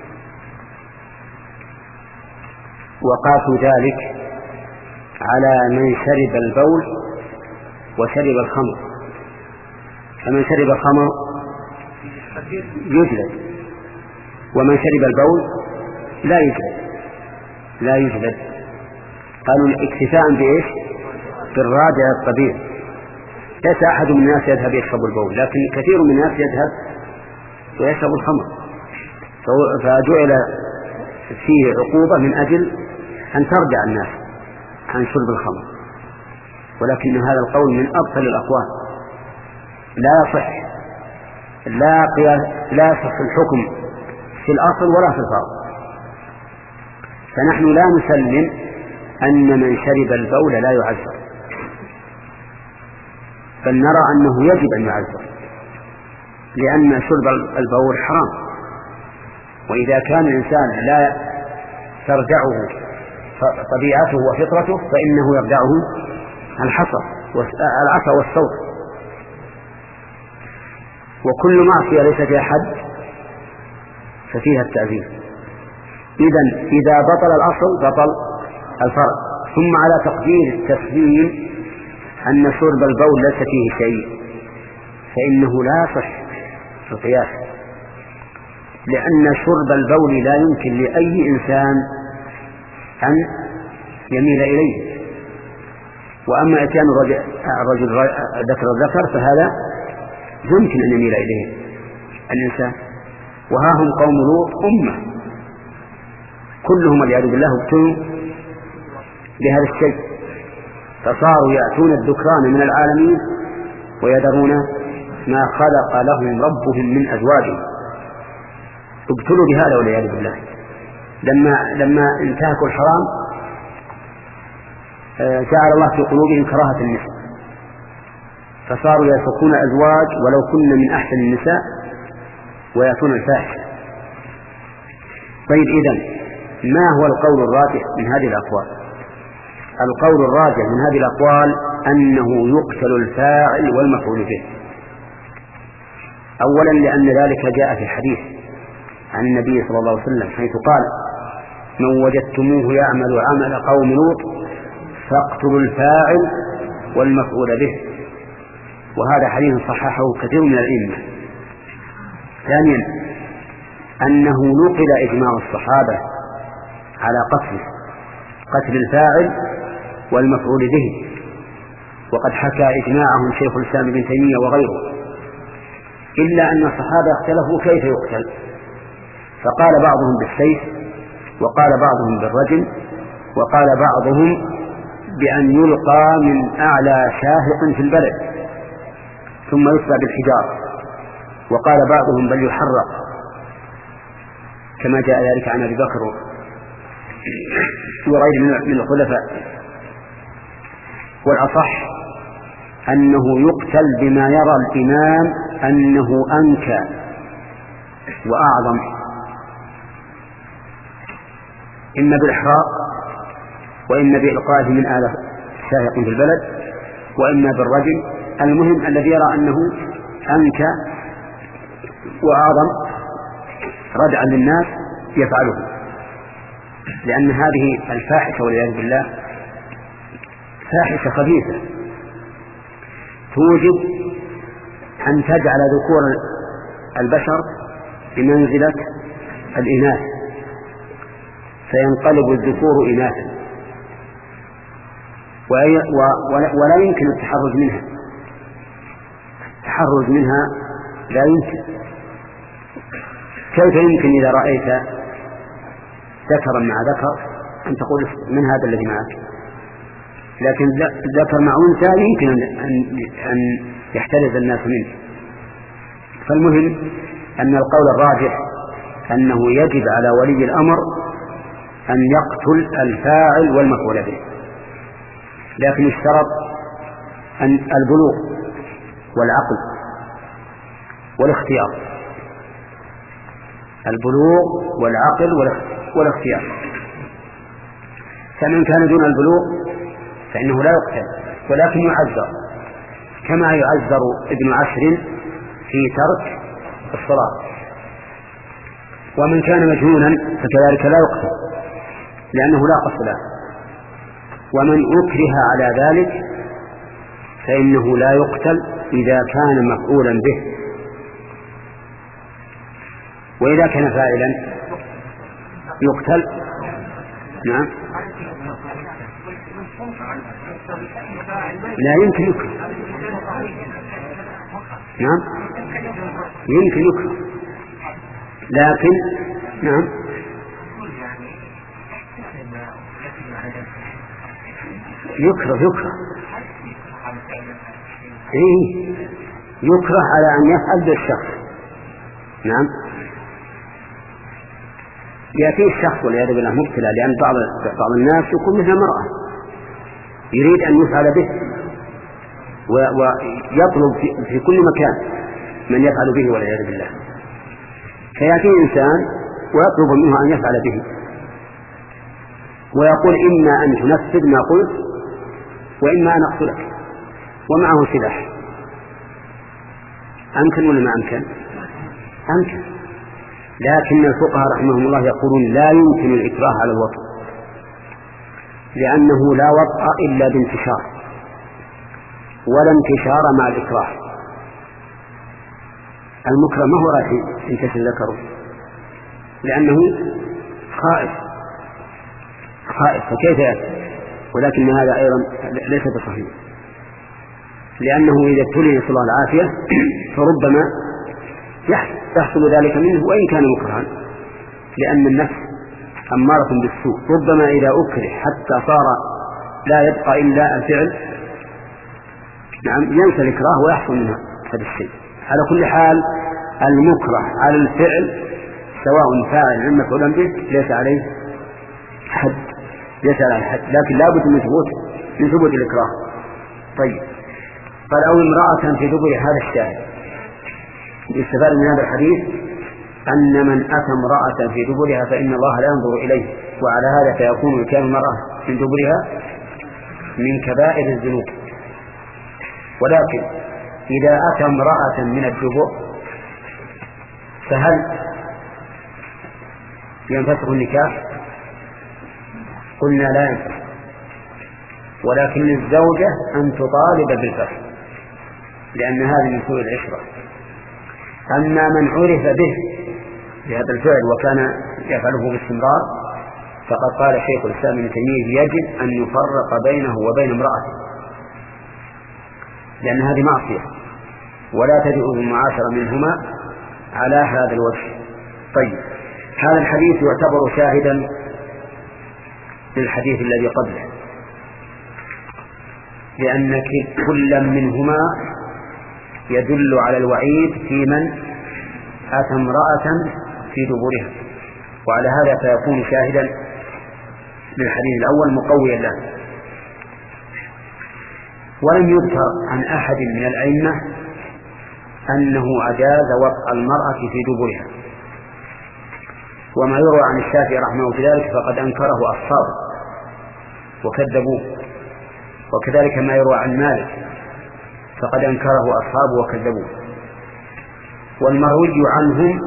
وقاسوا ذلك على من شرب البول وشرب الخمر، فمن شرب الخمر يجلد، ومن شرب البول لا يجلد لا يجلد قالوا اكتفاء بإيش؟ بالرادع الطبيعي. ليس أحد من الناس يذهب يشرب البول، لكن كثير من الناس يذهب ويشرب الخمر، فجعل فيه عقوبة من أجل أن ترجع الناس عن شرب الخمر. ولكن هذا القول من أبطل الأقوال، لا يصح، لا لا يصح الحكم في الأصل ولا في الفرع. فنحن لا نسلم أن من شرب البول لا يعذر، بل نرى أنه يجب أن يعذر، لأن شرب البول حرام. وإذا كان الإنسان لا ترجعه طبيعته وفطرته فإنه يرجعه الحصى العصا والصوت. وكل معصية ليس فيها حد ففيها التعذير. إذن إذا بطل الأصل بطل الفرع. ثم على تقدير التسليم أن شرب البول ليس فيه شيء، فإنه لا يصح في القياس، لأن شرب البول لا يمكن لأي إنسان أن يميل إليه. وأما إتيان الرجل ذكر الذكر فهذا يمكن أن يميل إليه الإنسان. وها هم قوم لوط أمة كلهم والعياذ بالله ابتلوا بهذا الشيء، فصاروا يأتون الذكران من العالمين ويذرون ما خلق لهم ربهم من أزواجهم. ابتلوا بهذا والعياذ بالله. لما لما انتهكوا الحرام جعل الله في قلوبهم كراهة النساء، فصاروا يتركون أزواج ولو كن من أحسن النساء ويأتون الفاحشة. طيب، إذن ما هو القول الراجح من هذه الأقوال؟ القول الراجح من هذه الأقوال أنه يقتل الفاعل والمفعول به. أولا لأن ذلك جاء في الحديث عن النبي صلى الله عليه وسلم حيث قال: من وجدتموه يعمل عمل قوم لوط فاقتلوا الفاعل والمفعول به. وهذا حديث صححه كثير من الأئمة. ثانيا أنه نقل إجماع الصحابة على قتل قتل الفاعل والمفعول به، وقد حكى إجماعهم شيخ الإسلام ابن تيمية وغيره، إلا أن الصحابة اختلفوا كيف يقتل، فقال بعضهم بالسيف، وقال بعضهم بالرجم، وقال بعضهم بأن يلقى من أعلى شاهق في البلد ثم يتبع بالحجارة، وقال بعضهم بل يحرق كما جاء ذلك عن أبي بكر وغيره من الخلفاء. والأصح أنه يقتل بما يرى الإمام أنه أنكى وأعظم، إما بالإحراق وإما بإلقائه من أعلى شاهق في البلد وإما بالرجم. المهم الذي يرى أنه أنكى وأعظم ردعا للناس يفعله، لأن هذه الفاحشة والعياذ بالله فاحشة خبيثة توجب أن تجعل ذكور البشر بمنزلة الإناث، فينقلب الذكور إناثا، ولا يمكن التحرز منها. التحرز منها لا يمكن. كيف يمكن إذا رأيت ذكرا مع ذكر أن تقول من هذا الذي معك؟ لكن ذكر مع أنثى يمكن أن يحترز الناس منه. فالمهم أن القول الراجح أنه يجب على ولي الأمر أن يقتل الفاعل والمفعول به، لكن اشترط أن البلوغ والعقل والاختيار، البلوغ والعقل والاختيار. فمن كان دون البلوغ فإنه لا يقتل ولكن يعذر، كما يعذر ابن عشر في ترك الصلاة. ومن كان مجنونا فكذلك لا يقتل لأنه لا قصد له. ومن أكره على ذلك فإنه لا يقتل إذا كان مفعولا به، وإذا كان فاعلا يقتل. نعم. لا يمكن يكره. نعم يمكن يكره، لكن نعم يكره يكره إيه يكره على أن يفعل بالشخص. نعم يأتي الشخص والعياذ بالله مبتلى، لأن بعض بعض الناس يكون مثل المرأة يريد أن يفعل به ويطلب في, في كل مكان من يفعل به والعياذ بالله، فيأتي إنسان ويطلب منه أن يفعل به ويقول إما أن تنفذ ما قلت وإما أن أقتلك، ومعه سلاح. أمكن ولا ما أمكن؟ أمكن. لكن الفقهاء رحمهم الله يقولون لا يمكن الإكراه على الوطء، لأنه لا وطء إلا بانتشار، ولا انتشار مع الإكراه. المكره ما هو راح ينتشر ذكره، لأنه خائف خائف فكيف يأتي؟ ولكن هذا أيضا ليس بصحيح، لأنه إذا ابتلي نسأل الله العافية فربما يحصل ذلك منه وإن كان مكرها، لأن النفس أمارة بالسوء، ربما إذا أكره حتى صار لا يبقى إلا الفعل نعم ينسى الإكراه ويحصل منها هذا الشيء. على كل حال المكره على الفعل سواء فاعل عن مفعول به ليس عليه حد، ليس عليه حد، لكن لا بد من ثبوت من ثبوت الإكراه. طيب قال أو امرأة في دبر هذا الشاهد. يستفاد من هذا الحديث أن من أتى امرأة في دبرها فإن الله لا ينظر إليه، وعلى هذا فيكون كان المرأة من دبرها من كبائر الذنوب. ولكن إذا أتى امرأة من الدبر فهل ينفسخ النكاح؟ قلنا لا ينفسخ، ولكن الزوجة أن تطالب بالفسخ لأن هذه من سوء العشرة. أما من عرف به بهذا الفعل وكان يفعله باستمرار فقد قال شيخ الإسلام ابن تيمية يجب أن يفرق بينه وبين امرأته، لأن هذه معصية ولا تجوز المعاشرة منهما على هذا الوجه. طيب هذا الحديث يعتبر شاهدا للحديث الذي قبله، لأن كل منهما يدل على الوعيد في من أتى امرأة في دبرها، وعلى هذا فيكون شاهدا للحديث الأول مقويا له. ولم يذكر عن أحد من الأئمة أنه أجاز وطأ المرأة في دبرها، وما يروى عن الشافعي رحمه الله ذلك فقد أنكره أصحابه وكذبوه، وكذلك ما يروى عن مالك فقد أنكره أصحابه وكذبوه. والمروي عنهم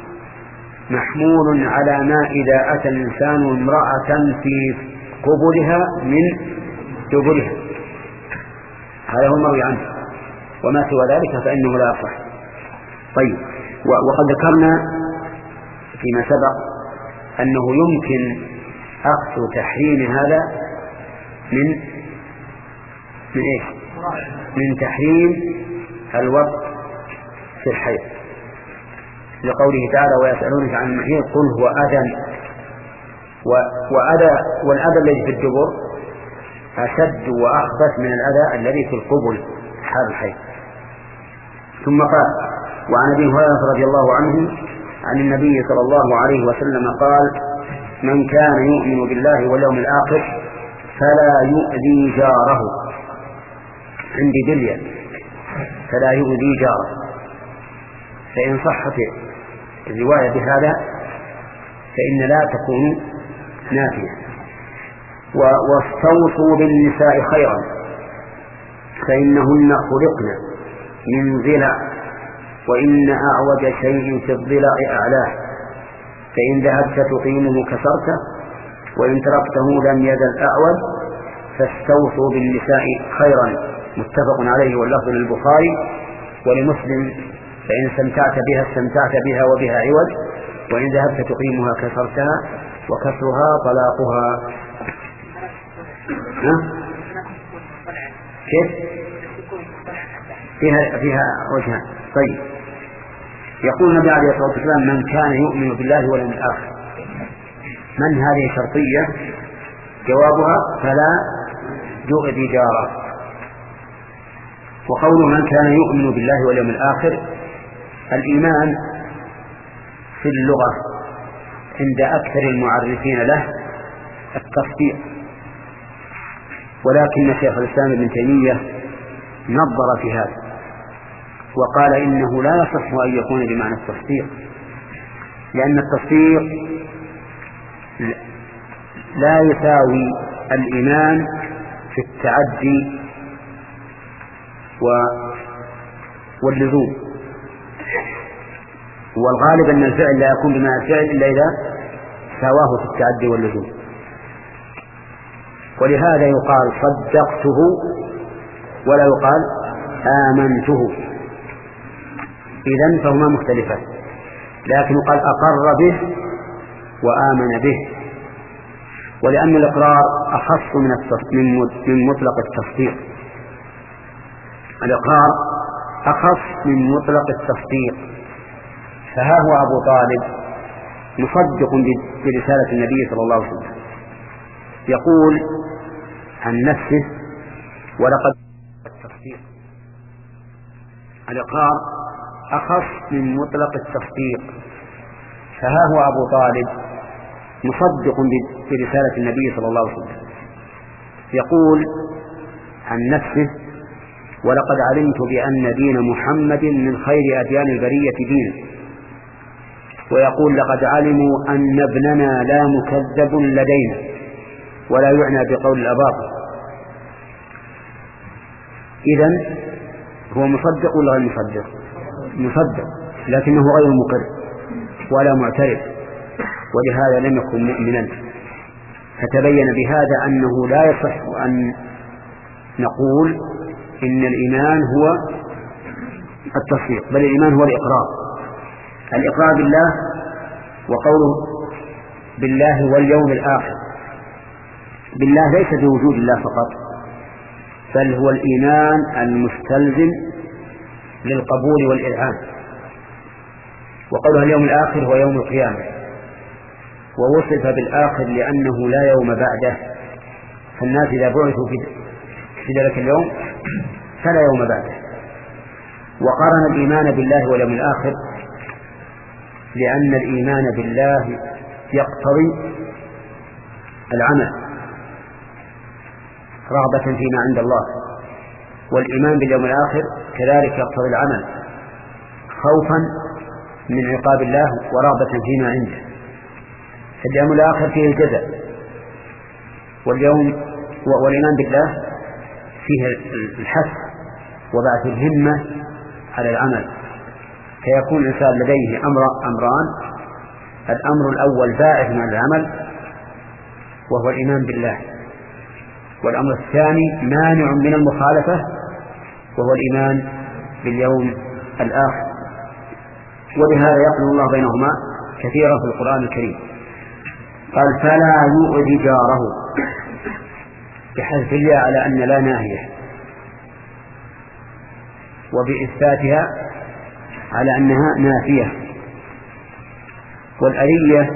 محمول على ما إذا أتى الإنسان امرأة في قبلها من دبرها، هذا هو المروي عنه، وما سوى ذلك فإنه لا يصح. طيب وقد ذكرنا فيما سبق أنه يمكن أخذ تحريم هذا من من إيش؟ من تحريم الوطء في الحيض، لقوله تعالى ويسألونك عن المحيض قل هو أذى، وأذى والأذى الذي في الدبر أشد وأخبث من الأذى الذي في القبل حال الحيض. ثم قال وعن أبي هريرة رضي الله عنه عن النبي صلى الله عليه وسلم قال من كان يؤمن بالله واليوم الآخر فلا يؤذي جاره، عندي دليل فلا يؤذي جاره، فإن صحت الرواية بهذا فإن لا تكون نافية. واستوصوا بالنساء خيرا فإنهن خلقن من ضلع وإن أعوج شيء في الضلع أعلاه، فإن ذهبت تقيمه كسرته وإن تركته لم يزل أعوج، فاستوصوا بالنساء خيرا. متفق عليه واللفظ للبخاري ولمسلم فإن استمتعت بها استمتعت بها وبها عوج، وإن ذهبت تقيمها كسرتها وكسرها طلاقها. ها؟ كيف؟ فيها فيها وجهان. طيب، يقول النبي عليه الصلاة والسلام: من كان يؤمن بالله واليوم الآخر. من هذه شرطية، جوابها فلا يؤذي جاره. وقول من كان يؤمن بالله واليوم الآخر، الإيمان في اللغة عند أكثر المعرفين له التصديق، ولكن شيخ الإسلام ابن تيمية نظر في هذا وقال إنه لا يصح أن يكون بمعنى التصديق، لأن التصديق لا يساوي الإيمان في التعدي واللزوم، والغالب أن الفعل لا يكون بمعنى الفعل إلا إذا ساواه في التعدي واللزوم. ولهذا يقال صدقته ولا يقال آمنته، إذن فهما مختلفان، لكن يقال أقر به وآمن به، ولأن الإقرار أخص من مطلق التصديق. الإقرار أخص من مطلق التصديق. فها هو أبو طالب مصدق برسالة النبي صلى الله عليه وسلم، يقول عن نفسه: ولقد التصديق. الإقرار أخص من مطلق التصديق. فها هو أبو طالب مصدق برسالة النبي صلى الله عليه وسلم، يقول عن نفسه: ولقد علمت بأن دين محمد من خير أديان البرية دينا. ويقول: لقد علموا أن ابننا لا مكذب لدينا، ولا يعنى بقول الأباطل. إذن هو مصدق ولا غير مصدق؟ مصدق، لكنه غير مقر ولا معترف، ولهذا لم يكن مؤمنا. فتبين بهذا أنه لا يصح أن نقول إن الإيمان هو التصديق، بل الإيمان هو الإقرار. الإقرار بالله، وقوله بالله واليوم الآخر. بالله ليس بوجود الله فقط، بل هو الإيمان المستلزم للقبول والإذعان. وقوله اليوم الآخر هو يوم القيامة، ووصف بالآخر لأنه لا يوم بعده، فالناس إذا بعثوا في ذلك اليوم فلا يوم بعده. وقارن الإيمان بالله واليوم الآخر لأن الإيمان بالله يقتضي العمل رغبة فيما عند الله، والإيمان باليوم الآخر كذلك يقتضي العمل خوفا من عقاب الله ورغبة فيما عنده. اليوم الآخر فيه الجزاء، واليوم والإيمان بالله فيه الحث وبعث الهمة على العمل، فيكون الإنسان لديه أمر أمران: الأمر الأول باعث على العمل وهو الإيمان بالله، والأمر الثاني مانع من المخالفة وهو الإيمان باليوم الآخر. ولهذا يقول الله بينهما كثيرا في القرآن الكريم. قال: فلا يؤذي جاره، بحذف الياء على أن لا ناهية، وبإثباتها على أنها نافية. والأذية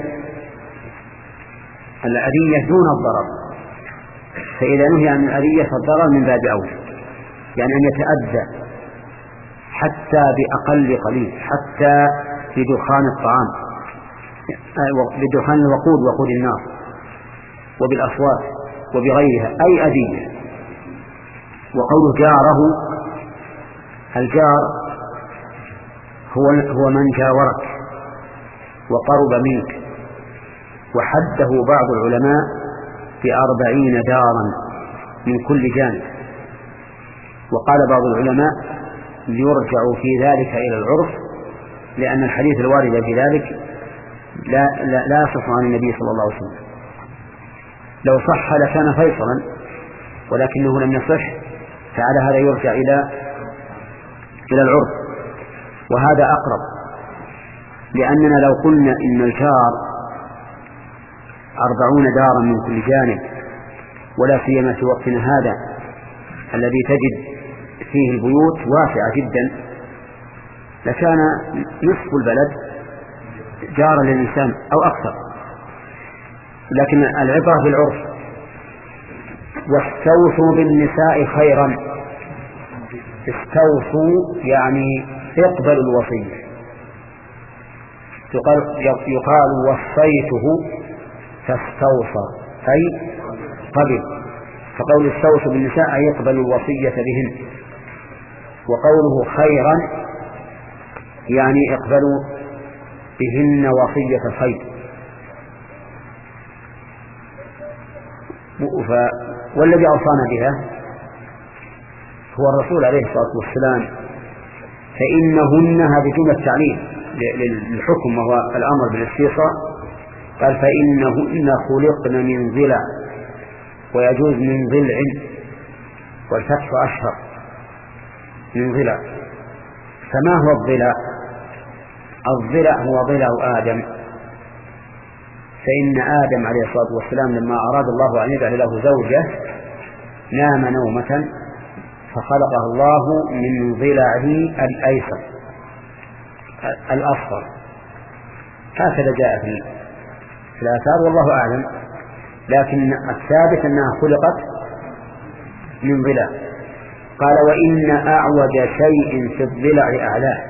الأذية دون الضرر، فإذا نهي عن الأذية فالضرر من باب أولى، يعني أن يتأذى حتى بأقل قليل، حتى بدخان الطعام، بدخان الوقود وقود النار، وبالأصوات وبغيرها، أي أذية. وقوله جاره، الجار هو هو من جاورك وقرب منك، وحده بعض العلماء بأربعين دارا من كل جانب. وقال بعض العلماء: يرجع في ذلك إلى العرف، لأن الحديث الوارد في ذلك لا, لا, لا يصح عن النبي صلى الله عليه وسلم. لو صح لكان فيصلا، ولكنه لم يصح، فعلى هذا يرجع إلى إلى العرف، وهذا أقرب. لأننا لو قلنا إن الجار أربعون دارا من كل جانب ولا سيما في وقتنا هذا الذي تجد فيه البيوت واسعة جدا، لكان نصف البلد جارا للإنسان أو أكثر. لكن العبرة بالعرف. واستوصوا بالنساء خيرا. استوصوا يعني اقبلوا الوصية. يقال, يقال وصيته فاستوصى أي قبل، فقول استوصوا بالنساء أي يقبلوا الوصية بهن. وقوله خيرا يعني اقبلوا بهن وصية الخير. والذي أوصانا بها هو الرسول عليه الصلاة والسلام، فإنهن هذه جملة تعليل للحكم وهو الأمر بالاستيصاء. قال فإنهن خلقن من ضلع، ويجوز من ضلع، والفتح أشهر من ضلع. فما هو الضلع؟ الضلع هو ضلع آدم، فإن آدم عليه الصلاة والسلام لما أراد الله أن يجعل له زوجة نام نومة فخلقه الله من ضلعه الأيسر الأصفر. هكذا جاء في الآثار والله أعلم، لكن الثابت أنها خلقت من ضلع. قال وإن أعوج شيء في الضلع أعلاه.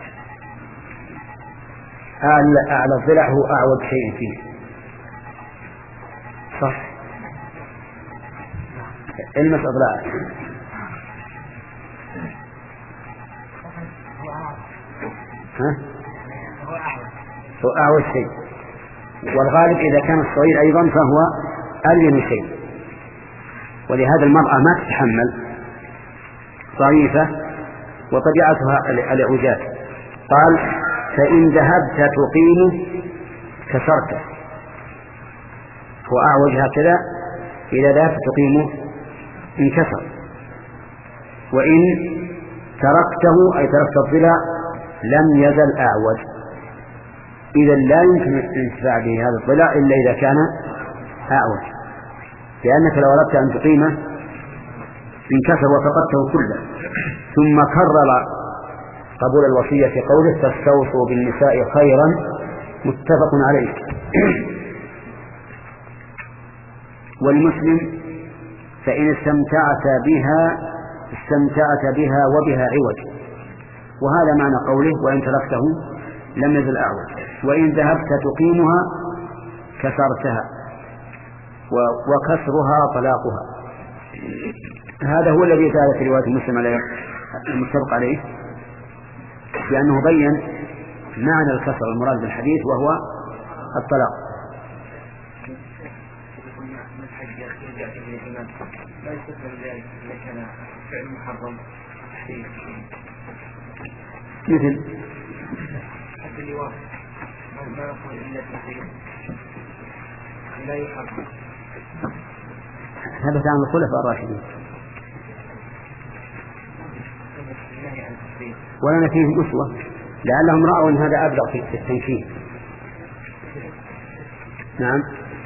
أعلى, أعلى الضلع هو أعوج شيء فيه، صح؟ المس أضلاع. ها؟ هو أعوج شيء، والغالب إذا كان الصغير أيضا فهو ألين شيء. ولهذا المرأة ما تتحمل، ضعيفة وطبيعتها الإعوجاج. قال فإن ذهبت تقيمه كسرته. هو أعوج هكذا، إذا ذهبت تقيمه انكسر. وإن تركته أي تركت الضلع لم يزل أعوج. إذا لا يمكن الانتفاع بهذا الضلع إلا إذا كان أعوج، لأنك لو أردت أن تقيمه انكسر وفقدته كله. ثم كرر قبول الوصية في قوله فاستوصوا بالنساء خيرا، متفق عليه. والمسلم فإن استمتعت بها استمتعت بها وبها عوج، وهذا معنى قوله وإن تركته لم يزل أعوج. وإن ذهبت تقيمها كسرتها، وكسرها طلاقها. هذا هو الذي زاد في رواية مسلم عليه المتفق عليه، لأنه بين معنى الكسر المراد بالحديث وهو الطلاق. مثل ثبت عن الخلفاء الراشدين ولنا فيهم أسوة، لعلهم رأوا أن هذا أبلغ في التنفيذ. نعم.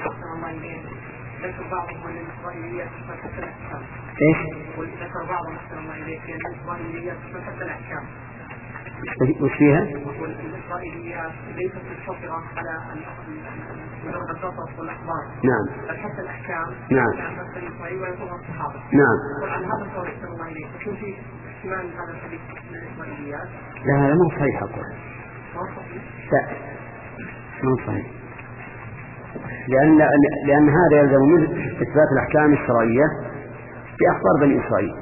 إيش؟ ذكر بعضهم أحسن الله إليك أن الإسرائيليات حتى الأحكام. وش فيها؟ الإسرائيليات ليست مقتصرة على مجرد القصص والأخبار. نعم. بل حتى الأحكام. نعم. عن نفس الإسرائيل ويكونها الصحابة. نعم. وعن هذا القول أحسن الله إليك يكون في احتمال هذا الحديث من الإسرائيليات. لا هذا مو صحيح أقول. لا مو صحيح. لأن لأن هذا يلزم منه إثبات الأحكام الشرعية بأخبار بني إسرائيل.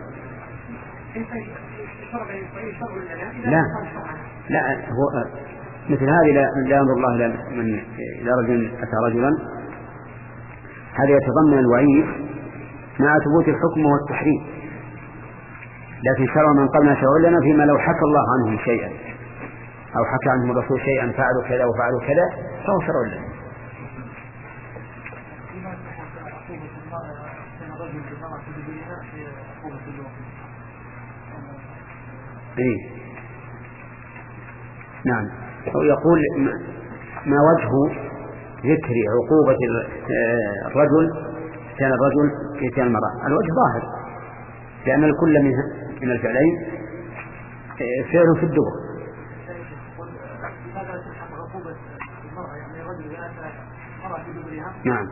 لا لا هو مثل هذه لا أمر الله من إذا رجل أتى رجلا، هذا يتضمن الوعيد مع ثبوت الحكم والتحريم. لكن شرع من قبلنا شرع لنا فيما لو حكى الله عنهم شيئا أو حكى عنهم الرسول شيئا فعلوا كذا وفعلوا كذا فهو شرع لنا. إيه؟ نعم. هو يقول ما وجه ذكر عقوبة الرجل إتيان الرجل كإتيان المرأة. الوجه ظاهر لأن الكل من من الفعلين فعل في الدبر. نعم.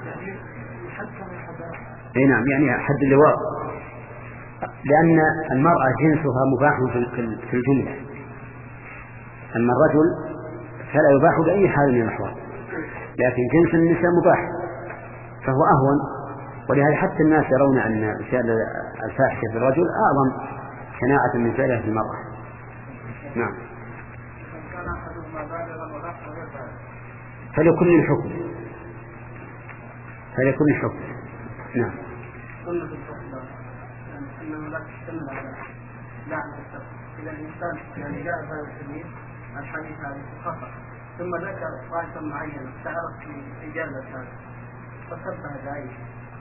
أي نعم، يعني حد اللواء، لأن المرأة جنسها مباح في الجملة، أما الرجل فلا يباح بأي حال من الأحوال، لكن جنس النساء مباح فهو أهون. ولهذا حتى الناس يرون أن فعل الفاحشة في الرجل أعظم شناعة من فعلها في المرأة. نعم. فلكل الحكم فلكل الحكم. نعم. إذا الإنسان يعني جاء هذا الحديث الحديث هذا خطأ ثم ذكر طائفة معينة تعرف في إجازة هذا فسبها داعي.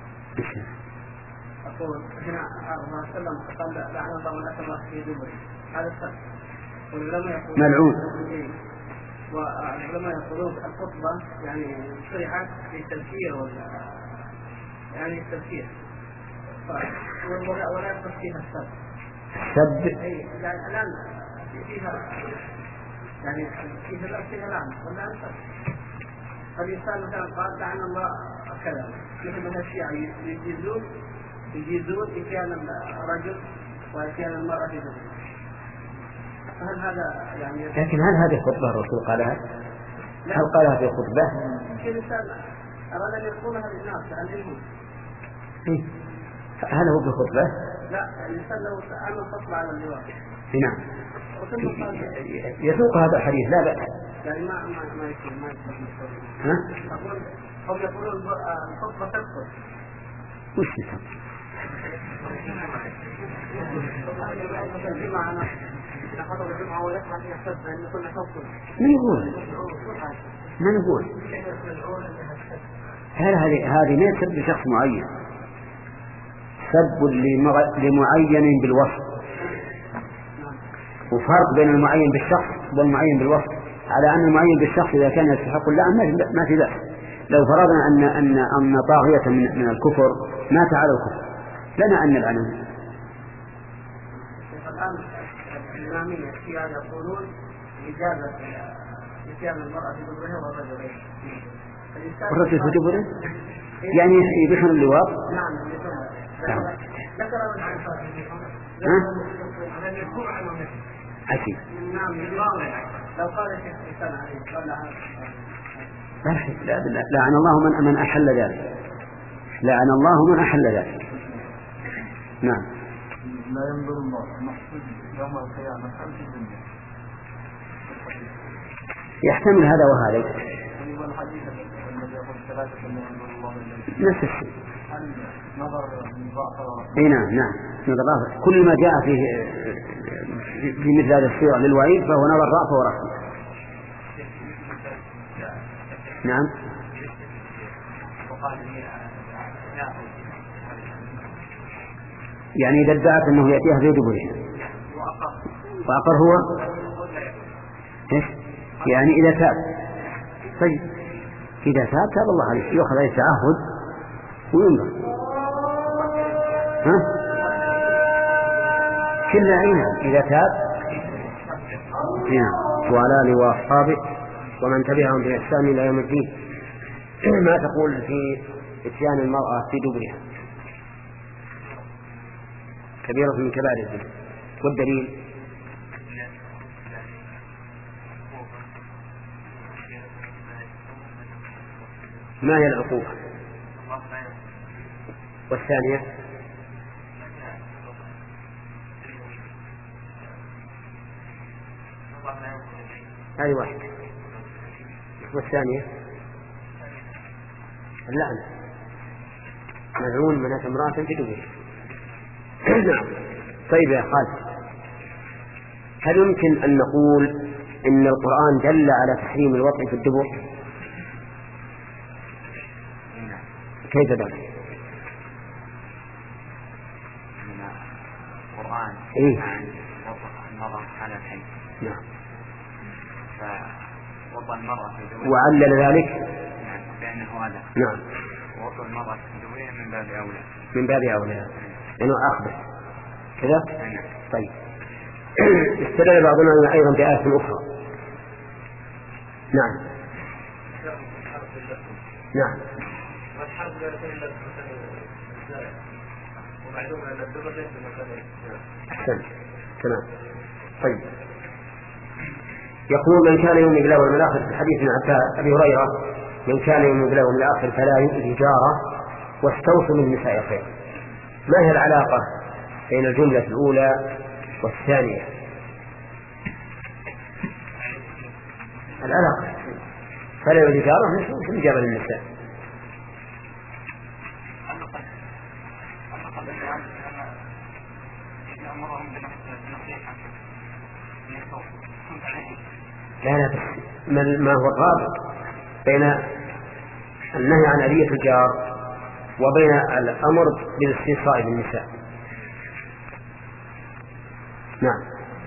أقول هنا الله سلم قال لعن الله من أكل الله في دبر، هذا السبب. والعلماء يقولون ملعون. والعلماء يقولون الخطبة يعني شرعت للتذكير ولا يعني التذكير ولا ولا يقصد فيها السبب. السب يعني الآن فيها يعني فيها فيها لعنة ولا أنت فالإنسان مثلا قال لعن الله كذا مثل من الشيعة يجيزون يجيزون إتيان الرجل وإتيان المرأة في ذلك. فهل هذا يعني لكن هل هذه خطبة الرسول قالها؟ هل قالها في خطبة؟ الإنسان أراد أن يقولها للناس لأنهم إيه؟ هل هو في خطبة؟ لا، الإنسان لو عمل خطبة على اللواء. نعم. يسوق هذا الحديث لا بأس. يعني ما ما ما يكون ما يكون. ها؟ أقول هم يقولون الخطبة تكفر. وش يسوق؟ ما يقول ما نقول هل هذه هذه ما تسب شخص معين، سب لمعين بالوصف، وفرق بين المعين بالشخص والمعين بالوصف، على أن المعين بالشخص إذا كان يستحق اللعن ما في بأس. لو فرضنا أن أن أن طاغية من, من الكفر مات على الكفر لنا أن نلعنه. الآن الإمامية الشيعة يقولون إجازة إتيان المرأة في دبرها والرجل الرجل في دبره يعني يبيحون اللواط. نعم نعم. ذكر ابن عباس أن يكون عنه عشي. نعم لو قال الشيخ الإنسان عليه قال لا لا لعن الله من من أحل ذلك، لعن الله من أحل ذلك. نعم. لا ينظر الله محسوب يوم القيامة خمس الدنيا. يحتمل هذا وهذا. نفس الشيء. اي نعم نعم نظر. كل ما جاء فيه في مثل هذه الصيغة للوعيد فهو نظر رأفة ورحمة. نعم. يعني إذا ادعت أنه يأتيها في دبرها وأقر هو إيش؟ يعني إذا تاب. طيب إذا تاب تاب الله عليه، يأخذ أي تعهد وينظر. ها؟ كل عينها إذا تاب. نعم. وعلى آله وأصحابه ومن تبعهم بإحسان إلى يوم الدين. ما تقول في إتيان المرأة في دبرها؟ كبيرة من كبائر الذنوب. والدليل ما هي العقوبة؟ والثانية هذه واحدة. والثانية اللعنة، ملعون من أتى امرأة في دبرها. نعم. طيب يا خالد، هل يمكن أن نقول إن القرآن دل على تحريم الوطء في الدبر؟ كيف دل؟ القرآن إيه؟ وطأ المرأة على الحي. نعم. فوطأ المرأة في دبر وعلل ذلك بأنه هذا. نعم. وطن المرأة السوداوية من باب أولى. من باب أولى إنه أخبث كذا. طيب استدل بعضنا أيضا بآية أخرى. نعم نعم أحسن تمام. طيب يقول من كان يؤمن بالله واليوم الآخر في الحديث عن أبي هريرة من كان يؤمن بالله واليوم الآخر فلا يؤذي جاره واستوصوا بالنساء خير. ما هي العلاقة بين الجملة الأولى والثانية؟ العلاقة فلا يؤذي جاره في الإجابة للنساء. لا لا بس ما هو الرابط بين النهي عن أذية الجار وبين الأمر بالاستيصاء بالنساء؟ نعم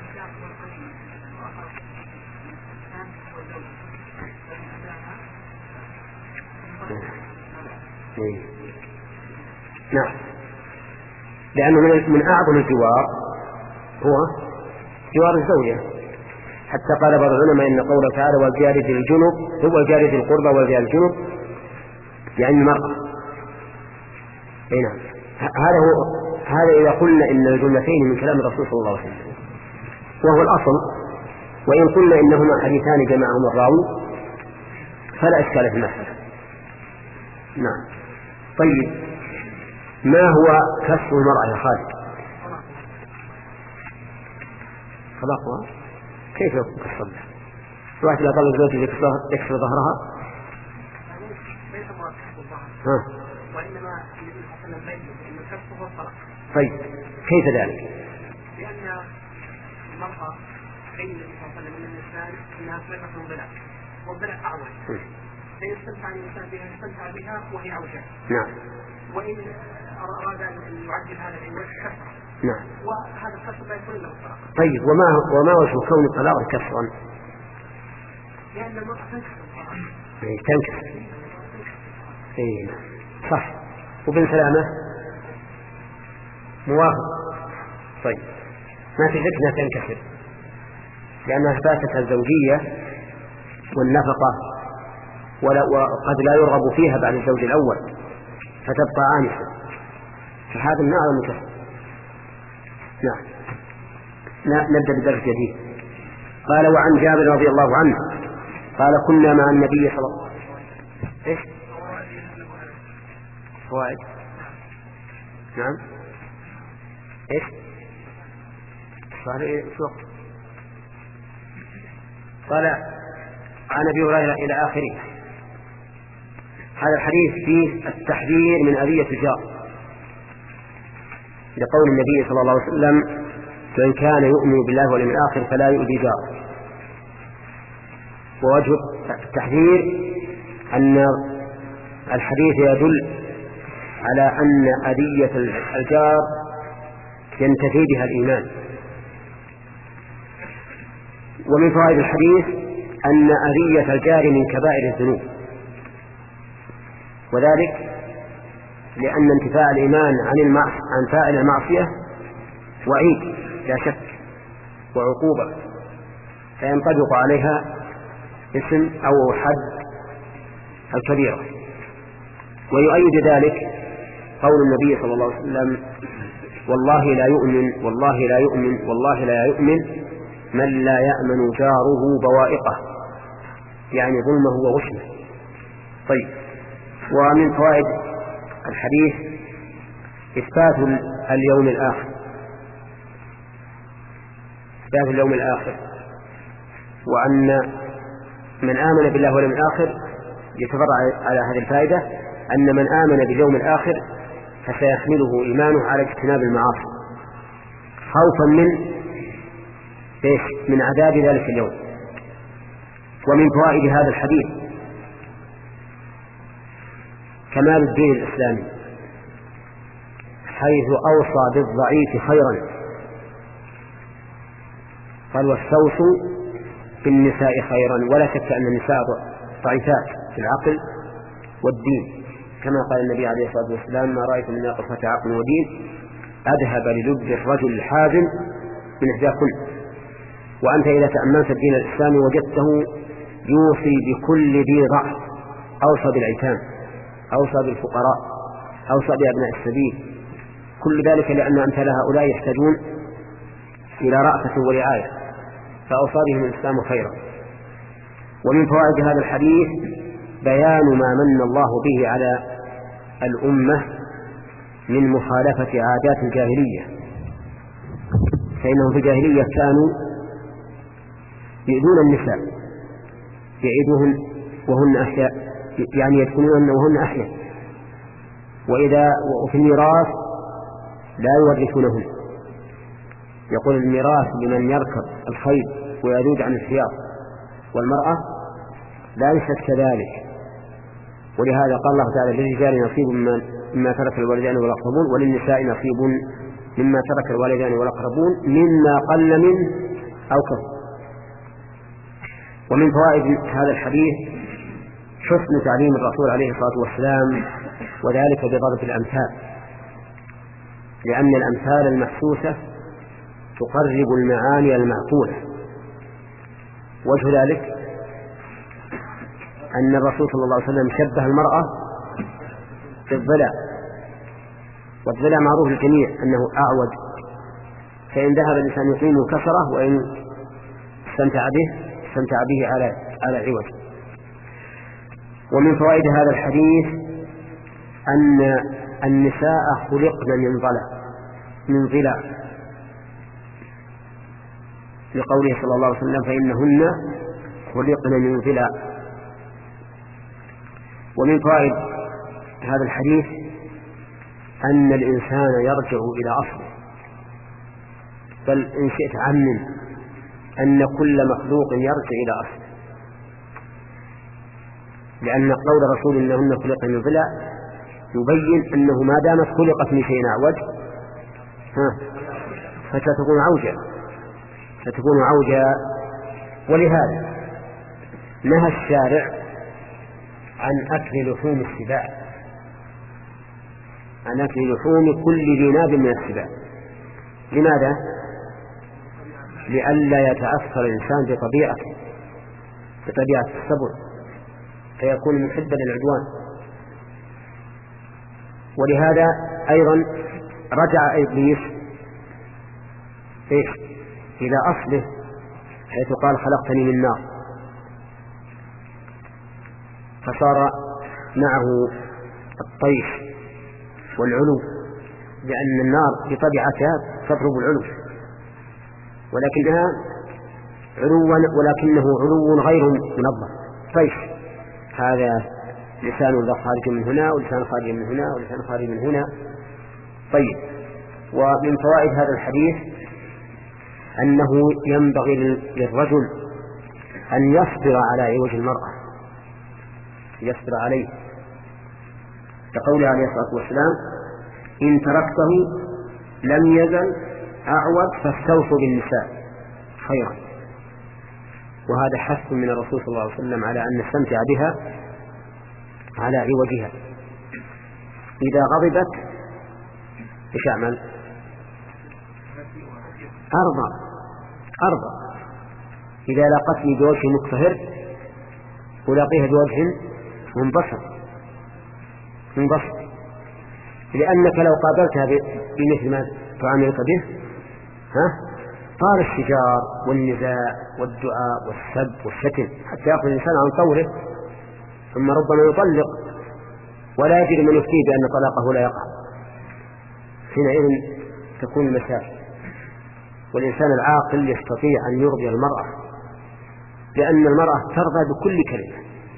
نعم لأنه من أعظم الجوار هو جوار الزوجة، حتى قال بعض العلماء إن قوله تعالى والجار ذي الجنب هو الجار ذي القربى والجار الجنب يعني المرأة. أي نعم هذا هو هذا إذا قلنا إن الجملتين من كلام الرسول صلى الله عليه وسلم وهو الأصل، وإن قلنا إنهما حديثان جمعهما الراوي فلا إشكال في المسألة. نعم طيب ما هو كسر المرأة يا خالد؟ خلاقها كيف يكون كسر لها؟ الواحد إذا طلق زوجته يكسر ظهرها ها. وإنما النبي صلى الله عليه وسلم بين أن الكسر هو الطلاق. طيب كيف ذلك؟ لأن المرأة بين النبي صلى الله عليه وسلم من الإنسان أنها صفة بلاء والبلاء أعوج فإن استمتع الإنسان بها استمتع بها وهي عوجة. نعم. وإن أراد أن يعجل هذا العوج كسر. نعم. وهذا الكسر لا يكون إلا الطلاق. طيب وما وما وجه كون الطلاق كسرا؟ لأن المرأة تنكسر الطلاق. تنكسر. إيه صح. وبن سلامة موافق. طيب ما في فتنة تنكسر لأنها فاتت الزوجية والنفقة وقد لا يرغب فيها بعد الزوج الأول فتبقى آنسة، فهذا من أعظم الكسر. نعم نبدأ بدرس جديد. قال وعن جابر رضي الله عنه قال كنا مع النبي صلى الله عليه وسلم. إيش فوائد؟ نعم إيش صار شو قال عن أبي هريرة إلى آخره. هذا الحديث فيه التحذير من أذية الجار لقول النبي صلى الله عليه وسلم فإن كان يؤمن بالله واليوم الآخر فلا يؤذي جاره. ووجه التحذير أن الحديث يدل على أن أذية الجار ينتفي بها الإيمان. ومن فوائد الحديث أن أذية الجار من كبائر الذنوب، وذلك لأن انتفاء الإيمان عن المعصية عن فاعل المعصية وعيد لا شك وعقوبة، فينطبق عليها اسم أو حد الكبيرة. ويؤيد ذلك قول النبي صلى الله عليه وسلم والله لا يؤمن والله لا يؤمن والله لا يؤمن من لا يأمن جاره بوائقه، يعني ظلمه وغشمه. طيب ومن فوائد الحديث إثبات اليوم الآخر إثبات اليوم الآخر وأن من آمن بالله واليوم الآخر يتفرع على هذه الفائدة أن من آمن باليوم الآخر فسيحمله إيمانه على اجتناب المعاصي خوفا من من عذاب ذلك اليوم. ومن فوائد هذا الحديث كمال الدين الإسلامي حيث أوصى بالضعيف خيرا قال واستوصوا بالنساء خيرا، ولا شك أن النساء ضعيفات في العقل والدين كما قال النبي عليه الصلاة والسلام: ما رأيت من ناقصة عقل ودين أذهب للب الرجل الحازم من إحداكن. وأنت إذا تأملت الدين الإسلامي وجدته يوصي بكل ذي ضعف، أوصى بالأيتام، أوصى بالفقراء، أوصى بأبناء السبيل، كل ذلك لأن أمثال هؤلاء يحتاجون إلى رأفة ورعاية، فأوصى بهم الإسلام خيرا. ومن فوائد هذا الحديث بيان ما من الله به على الأمة من مخالفة عادات الجاهلية، فإنهم في الجاهلية كانوا يؤذون النساء، يعيدوهن وهن أحياء، يعني يدفنون وهن أحياء، وإذا وفي الميراث لا يورثونهن. يقول: الميراث لمن يركب الخيل ويذود عن الحياض، والمرأة ليست كذلك. ولهذا قال الله تعالى: للرجال نصيب مما ترك الوالدان والأقربون وللنساء نصيب مما ترك الوالدان والأقربون مما قل منه أو كثر. ومن فوائد هذا الحديث حسن تعليم الرسول عليه الصلاة والسلام، وذلك بضرب الأمثال، لأن الأمثال المحسوسة تقرب المعاني المعقولة. وجه ذلك أن الرسول صلى الله عليه وسلم شبه المرأة بالضلع، والضلع معروف للجميع أنه أعوج، فإن ذهب الإنسان يقيم كسره، وإن استمتع به استمتع به على على عوج. ومن فوائد هذا الحديث أن النساء خلقن من ضلع من ضلع لقوله صلى الله عليه وسلم: فإنهن خلقن من ضلع. ومن فوائد هذا الحديث أن الإنسان يرجع إلى أصله، بل إن شئت عمم أن كل مخلوق يرجع إلى أصله، لأن قول الرسول إنهن خلقن من ضلع يبين أنه ما دامت خلقت من شيء أعوج فستكون عوجا ستكون عوجا ولهذا نهى الشارع عن أكل لحوم السباع، عن أكل لحوم كل ذي ناب من السباع. لماذا؟ لئلا يتأثر الإنسان بطبيعته بطبيعة السبع فيكون محبا للعدوان. ولهذا أيضا رجع إبليس إيش إلى أصله، حيث قال: خلقتني من نار، فصار معه الطيش والعلو، لأن النار بطبيعتها تطلب العلو، ولكنها علو ولكنه علو غير منظم. طيش هذا لسان خارج من هنا ولسان خارج من هنا ولسان خارج من هنا. طيب، ومن فوائد هذا الحديث أنه ينبغي للرجل أن يصبر على عوج المرأة، يصبر عليه، كقوله عليه الصلاة والسلام: إن تركته لم يزل أعوج فاستوصوا بالنساء خيرا. وهذا حث من الرسول صلى الله عليه وسلم على أن نستمتع بها على عوجها. إذا غضبت إيش أعمل؟ أرضى أرضى إذا لاقتني بوجه مكفهر ولاقيها بوجه منبسط منبسط لأنك لو قابلتها بمثل ما تعاملك به ها صار الشجار والنزاع والدعاء والسب والشتم حتى يأخذ الإنسان عن طوره، ثم ربما يطلق ولا يجد من يفتيه بأن طلاقه لا يقع. حينئذ تكون المسائل، والإنسان العاقل يستطيع أن يرضي المرأة، لأن المرأة ترضى بكل كلمة،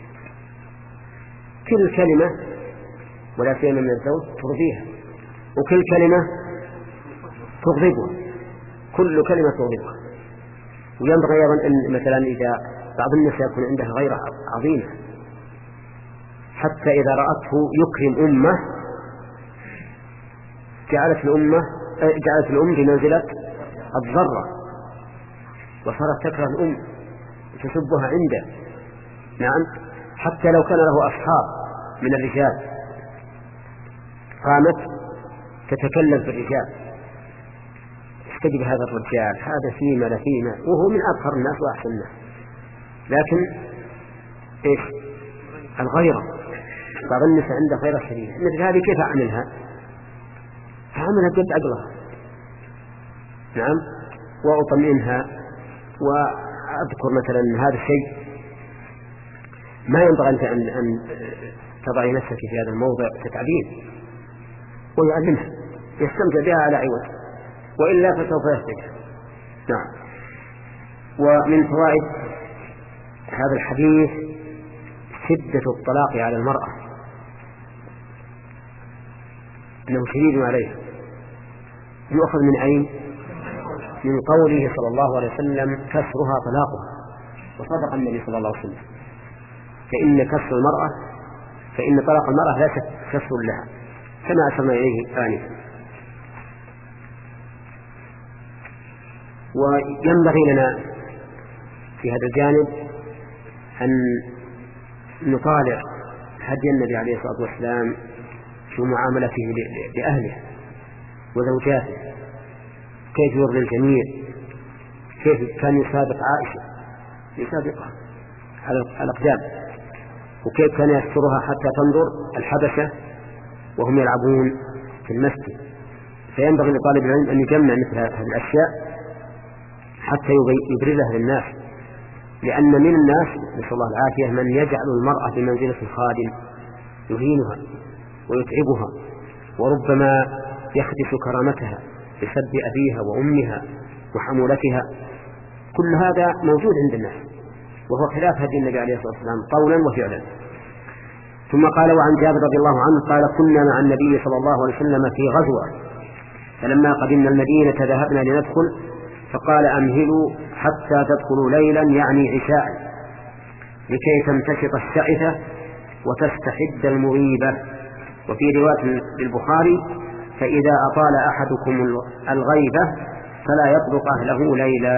كل كلمة ولا سيما من الزوج ترضيها، وكل كلمة تغضبها، كل كلمة تغضبها. وينبغي أيضا أن مثلا إذا بعض الناس يكون عندها غيرة عظيمة حتى إذا رأته يكرم أمه جعلت الأمة جعلت الأم بمنزلة الضرة، وصارت تكره الأم تسبها عنده. نعم، حتى لو كان له أصحاب من الرجال قامت تتكلم في الرجال، استجب هذا الرجال، هذا فيما لفيما، وهو من أطهر الناس وأحسن الناس، لكن إيش الغيرة، بعض النساء عنده غيرة شديدة. مثل هذه كيف أعملها؟ فعملها قد عقلها، نعم، وأطمئنها وأذكر مثلا هذا الشيء ما ينبغي أنت أن, أن تضعي نفسك في هذا الموضع كتعبين، ويعلمها يستمتع بها على عوض، وإلا فسوف يفتك. نعم. ومن فوائد هذا الحديث شدة الطلاق على المرأة، أنه شديد عليها. يؤخذ من أين؟ من قوله صلى الله عليه وسلم كسرها طلاقها، وصدق النبي صلى الله عليه وسلم، فإن كسر المرأة فإن طلاق المرأة لا كسر لها، كما أشرنا إليه آنفا. وينبغي لنا في هذا الجانب أن نطالع هدي النبي عليه الصلاة والسلام في معاملته لأهله وزوجاته، كيف يرضي الجميع، كيف كان يسابق عائشة يسابقها على الأقدام، وكيف كان يسترها حتى تنظر الحبشة وهم يلعبون في المسجد. فينبغي لطالب العلم أن يجمع مثل هذه الأشياء حتى يبرزها للناس، لأن من الناس نسأل الله العافية من يجعل المرأة بمنزلة الخادم، يهينها ويتعبها، وربما يخدش كرامتها بسب أبيها وأمها وحمولتها. كل هذا موجود عند الناس، وهو خلاف هدي النبي عليه الصلاة والسلام قولا وفعلا. ثم قال: وعن جابر رضي الله عنه قال: كنا مع النبي صلى الله عليه وسلم في غزوة، فلما قدمنا المدينة ذهبنا لندخل، فقال: أمهلوا حتى تدخلوا ليلا، يعني عشاء، لكي تمتشط الشعثة وتستحد المغيبة. وفي رواية للبخاري: فإذا أطال أحدكم الغيبة فلا يطلق أهله ليلا.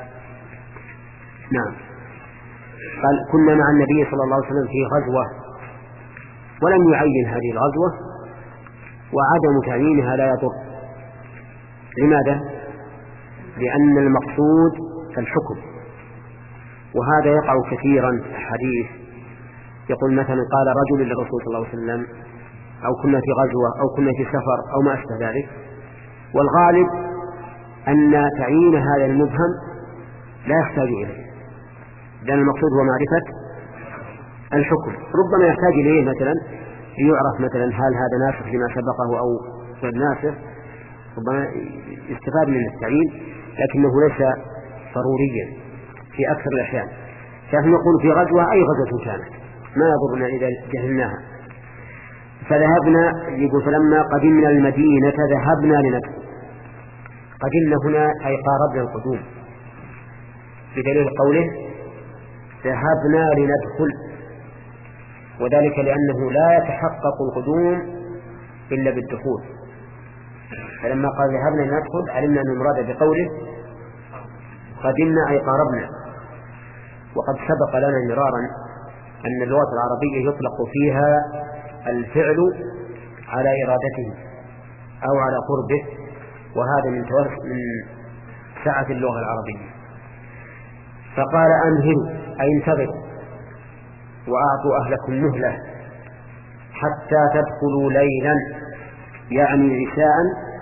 نعم. قال: كنا مع النبي صلى الله عليه وسلم في غزوة، ولم يعين هذه الغزوة، وعدم تعيينها لا يضر. لماذا؟ لأن المقصود الحكم، وهذا يقع كثيرا في الحديث. يقول مثلا: قال رجل للرسول صلى الله عليه وسلم، أو كنا في غزوة، أو كنا في سفر، أو ما أشبه ذلك، والغالب أن تعيين هذا المبهم لا يحتاج إليه، لأن المقصود هو معرفة الحكم. ربما يحتاج إليه مثلا ليعرف مثلا هل هذا ناسخ لما سبقه أو غير ناسخ، ربما يستفاد من التعيين، لكنه ليس ضروريا في أكثر الأحيان. فنحن نقول في غزوة أي غزوة كانت، ما يضرنا إذا جهلناها. فذهبنا، يقول: فلما قدمنا المدينة ذهبنا لندخل. قدمنا هنا أي قاربنا القدوم، بدليل قوله ذهبنا لندخل، وذلك لأنه لا يتحقق القدوم إلا بالدخول. فلما قال ذهبنا لندخل علمنا أن المراد بقوله قدمنا أي قاربنا. وقد سبق لنا مرارا أن اللغة العربية يطلق فيها الفعل على إرادته أو على قربه، وهذا من من سعة اللغة العربية. فقال: أمهلوا أي انتظروا، وأعطوا أهلكم مهلة حتى تدخلوا ليلا، يعني عشاء،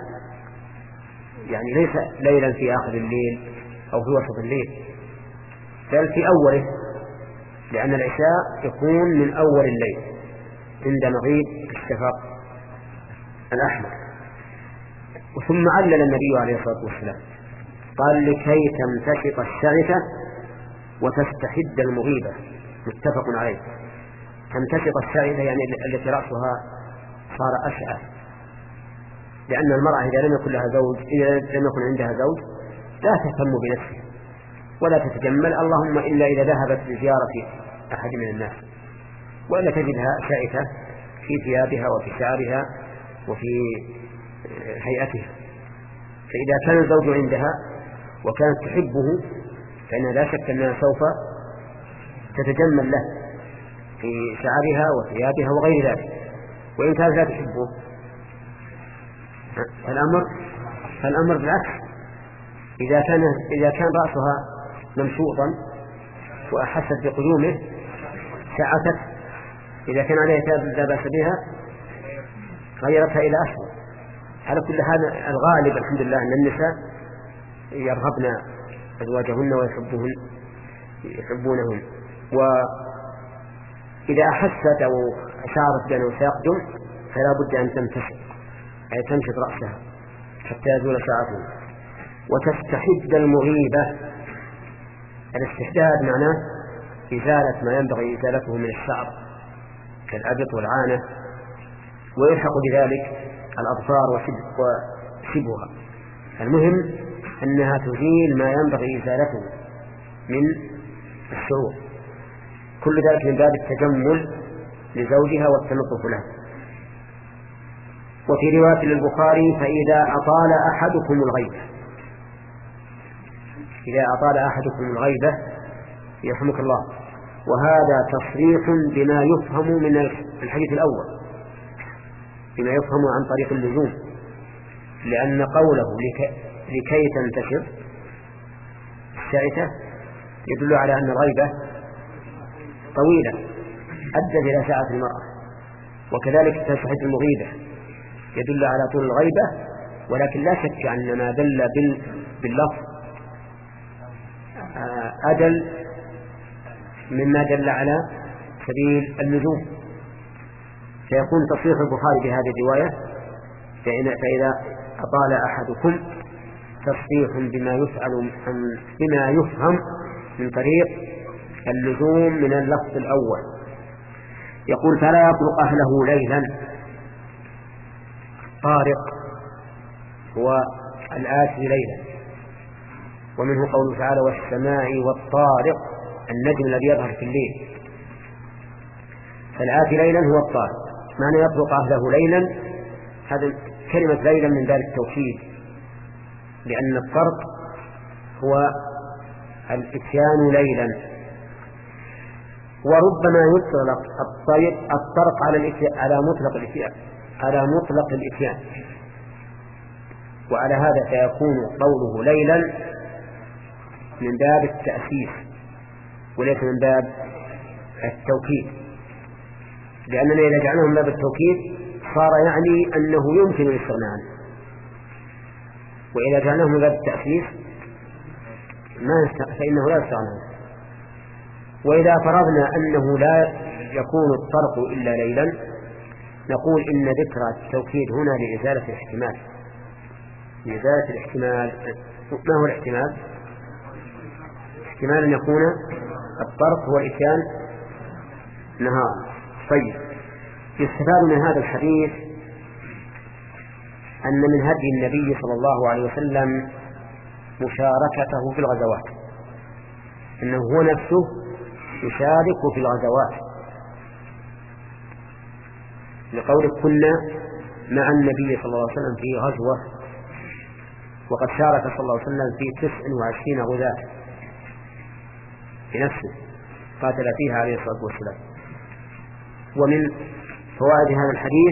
يعني ليس ليلا في آخر الليل أو في وسط الليل، بل في أوله، لأن العشاء يكون من أول الليل عند مغيب الشفق الأحمر. ثم علل النبي عليه الصلاة والسلام قال: لكي تمتشط الشعثة وتستحد المغيبة، متفق عليه. تمتشط الشعثة يعني التي رأسها صار أشعث، لأن المرأة إذا لم يكن لها زوج، إذا لم يكن عندها زوج لا تهتم بنفسها ولا تتجمل، اللهم إلا إذا ذهبت لزيارة أحد من الناس، وإلا تجدها شائفة في ثيابها وفي شعرها وفي هيئتها. فإذا كان الزوج عندها وكانت تحبه فإنها لا شك أنها سوف تتجمل له في شعرها وثيابها وغير ذلك. وإن كانت لا تحبه الأمر فالأمر بالعكس، إذا كان إذا كان رأسها ممشوطا وأحست بقدومه شعثت، إذا كان عليها ثياب لا بأس بها غيرتها إلى أسود. على كل هذا الغالب الحمد لله أن النساء يرغبن أزواجهن ويحبهن يحبونهن، وإذا أحست أو أشعرت بأنه سيقدم فلا بد أن تمتشط، أي تمشط رأسها حتى يزول شعرها. وتستحد المغيبة. الاستحداد معناه إزالة ما ينبغي إزالته من الشعر كالأبط والعانة، ويلحق بذلك الأظفار وشبهها. المهم أنها تزيل ما ينبغي إزالته من الشعور، كل ذلك من باب التجمل لزوجها والتنظف له. وفي رواية للبخاري: فإذا أطال أحدكم الغيبة، إذا أطال أحدكم الغيبة يرحمك الله. وهذا تصريح بما يفهم من الحديث الأول، بما يفهم عن طريق اللزوم، لأن قوله لكي, لكي تنتشر الشعثة يدل على أن الغيبة طويلة أدت إلى ساعة المرأة، وكذلك تستحد المغيبة يدل على طول الغيبة، ولكن لا شك أن ما دل باللفظ أدل مما دل على سبيل اللزوم، فيكون تصريح البخاري بهذه الرواية فإذا أطال أحدكم تصريح بما يفعل بما يفهم من طريق اللزوم من اللفظ الأول. يقول: فلا يطرق أهله ليلا. طارق هو الآتي ليلا، ومنه قوله تعالى: والسماء والطارق، النجم الذي يظهر في الليل. فالآتي ليلا هو الطارق. معنى يطرق أهله ليلا، هذا كلمة ليلا من باب التوكيد، لأن الطرق هو الإتيان ليلا. وربما يطلق الطرق الطرق على على مطلق الإتيان على مطلق الإتيان وعلى هذا فيكون قوله ليلا من باب التأسيس وليس من باب التوكيد، لأننا إذا جعلناه من باب التوكيد صار يعني أنه يمكن الاستغناء عنه، وإذا جعلناه من باب التأسيس ما فإنه لا يستغنى عنه. وإذا فرضنا أنه لا يكون الطرق إلا ليلا نقول إن ذكر التوكيد هنا لإزالة الاحتمال، لإزالة الاحتمال. ما هو الاحتمال؟ احتمال أن يكون الطرق هو الإتيان نهار. طيب، يستفاد من هذا الحديث أن من هدي النبي صلى الله عليه وسلم مشاركته في الغزوات، أنه هو نفسه يشارك في الغزوات، لقول كنا مع النبي صلى الله عليه وسلم في غزوة، وقد شارك صلى الله عليه وسلم في تسع وعشرين غزاة بنفسه قاتل فيها عليه الصلاة والسلام. ومن فوائد هذا الحديث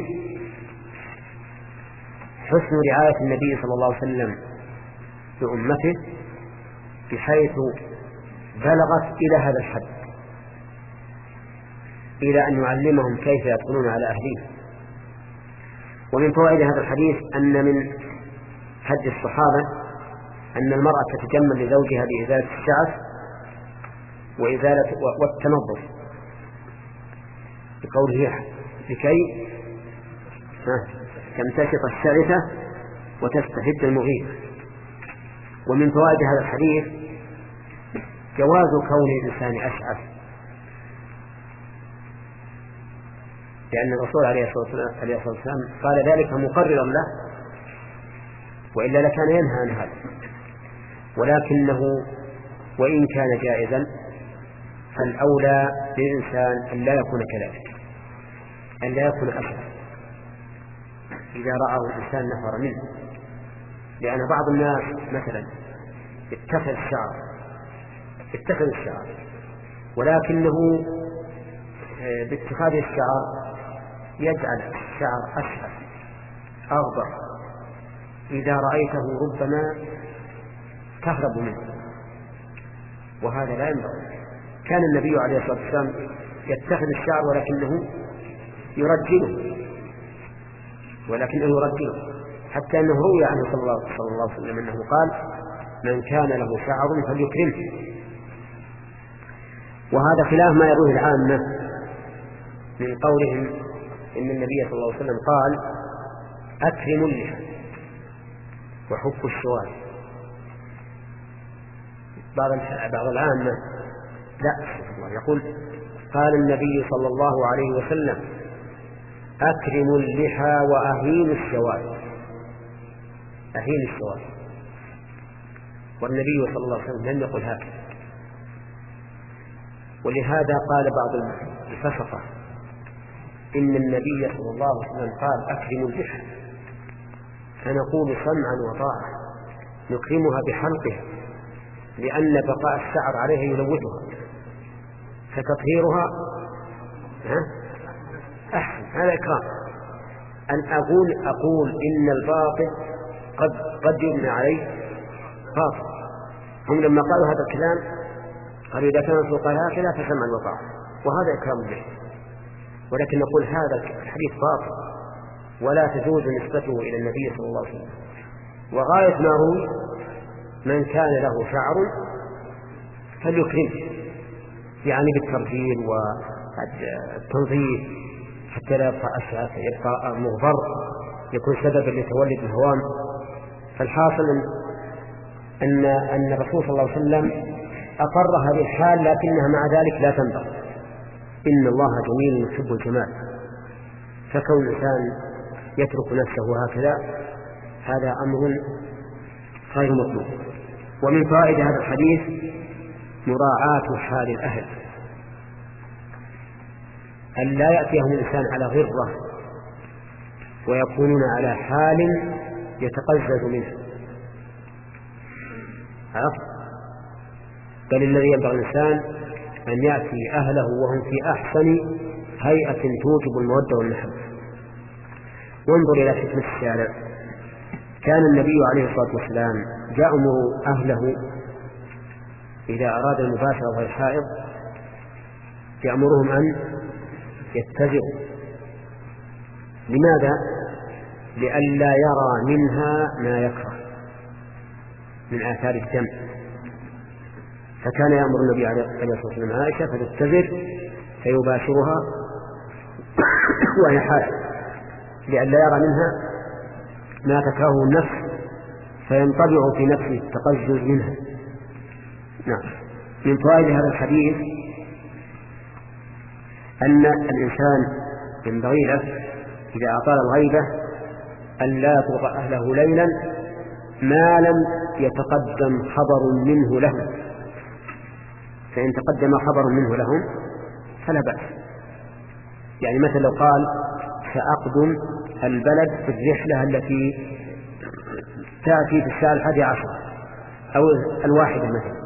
حسن رعاية النبي صلى الله عليه وسلم لأمته بحيث بلغت إلى هذا الحد، إلى أن يعلمهم كيف يدخلون على أهلهم. ومن فوائد هذا الحديث أن من هدي الصحابة أن المرأة تتجمل لزوجها بإزالة الشعث وإزالة والتنظف، بقوله لكي تمتشط الشعثة وتستحد المغيبة. ومن فوائد هذا الحديث جواز كون الإنسان أشعث، لأن الرسول عليه الصلاة والسلام قال ذلك مقررا له، وإلا لكان ينهى عن هذا، ولكنه وإن كان جائزا فالأولى للإنسان أن لا يكون كذلك، أن لا يكون أشعث إذا رأى الإنسان نفر منه، لأن بعض الناس مثلا اتخذ الشعر اتخذ الشعر ولكنه باتخاذ الشعر يجعل الشعر أشعث أغبر إذا رأيته ربما تهرب منه، وهذا لا ينبغي. كان النبي عليه الصلاة والسلام يتخذ الشعر ولكنه يرجله ولكنه يرجله حتى أنه روي عنه صلى الله, صلى الله عليه وسلم أنه قال: من كان له شعر فليكرمه. وهذا خلاف ما يرويه العامة من قولهم إن النبي صلى الله عليه وسلم قال: أكرموا اللحى وحكوا الشوارب. بعض بعض العامة لا، يقول: قال النبي صلى الله عليه وسلم: أكرموا اللحى وأهينوا الشوارب. أهين الشوارب، والنبي صلى الله عليه وسلم لم يقل هكذا. ولهذا قال بعض الفسقة إن النبي صلى الله عليه وسلم قال: أكرموا اللحى، فنقول سمعا وطاعة نكرمها بحلقها، لأن بقاء الشعر عليها يلوثها، فتطهيرها أحسن. هذا إكرام. أن أقول أقول إن الباطل قد قد يبنى عليه باطل. هم لما قالوا هذا الكلام قالوا: إذا كان الرسول قال هكذا فسمعا وطاعة، وهذا إكرام له. ولكن نقول هذا الحديث باطل ولا تجوز نسبته إلى النبي صلى الله عليه وسلم. وغاية ما روي: من كان له شعر فليكرمه، يعني بالترجيل والتنظيف حتى لا يبقى أشعث، يبقى مغبر، يكون سببا لتولد الهوام. فالحاصل أن أن الرسول صلى الله عليه وسلم أقر هذه الحال، لكنها مع ذلك لا تنبغي. إن الله جميل يحب الجمال، فكون الإنسان يترك نفسه هكذا هذا أمر غير مطلوب. ومن فائدة هذا الحديث مراعاة حال الأهل، أن لا يأتيهم الإنسان على غرة ويكونون على حال يتقزز منه، بل الذي ينبغي الإنسان أن يأتي أهله وهم في أحسن هيئة توجب المودة والمحبة. وانظر إلى حكمة الشارع. كان النبي عليه الصلاة والسلام يأمر أهله إذا أراد المباشرة وهي حائض يأمرهم أن يتزروا. لماذا؟ لئلا يرى منها ما يكره من آثار الدم. فكان يأمر النبي عليه الصلاة والسلام عائشة فتتزر فيباشرها وهي حائض لئلا يرى منها ما تكرهه النفس فينطبع في نفسه التقزز منها. نعم. من فوائد هذا الحديث أن الإنسان ينبغي له إذا أطال الغيبة أن لا يطرق أهله ليلا ما لم يتقدم خبر منه لهم، فإن تقدم خبر منه لهم فلا بأس. يعني مثلا لو قال: سأقدم البلد في الرحلة التي تأتي في الساعة الحادية عشر أو الواحدة مثلا،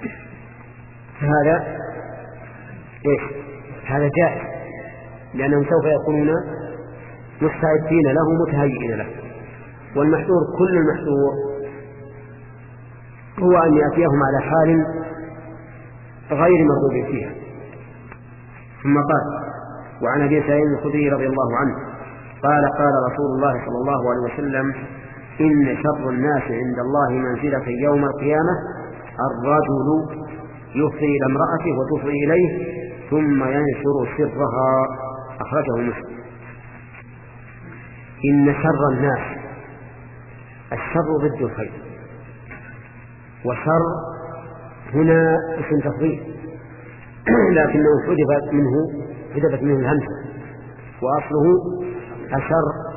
فهذا إيش؟ هذا جائز، لأنهم سوف يكونون مستعدين له متهيئين له. والمحذور كل المحذور هو أن يأتيهم على حال غير مرغوب فيها. ثم قال: وعن أبي سعيد الخدري رضي الله عنه قال: قال رسول الله صلى الله عليه وسلم: إن شر الناس عند الله منزلة يوم القيامة الرجل يفضي إلى امرأته وتفضي إليه ثم ينشر سرها. أخرجه مسلم. إن شر الناس، الشر ضد الخير، وشر هنا اسم تفضيل لكنه حذفت منه حذفت منه الهمزة وأصله أشر.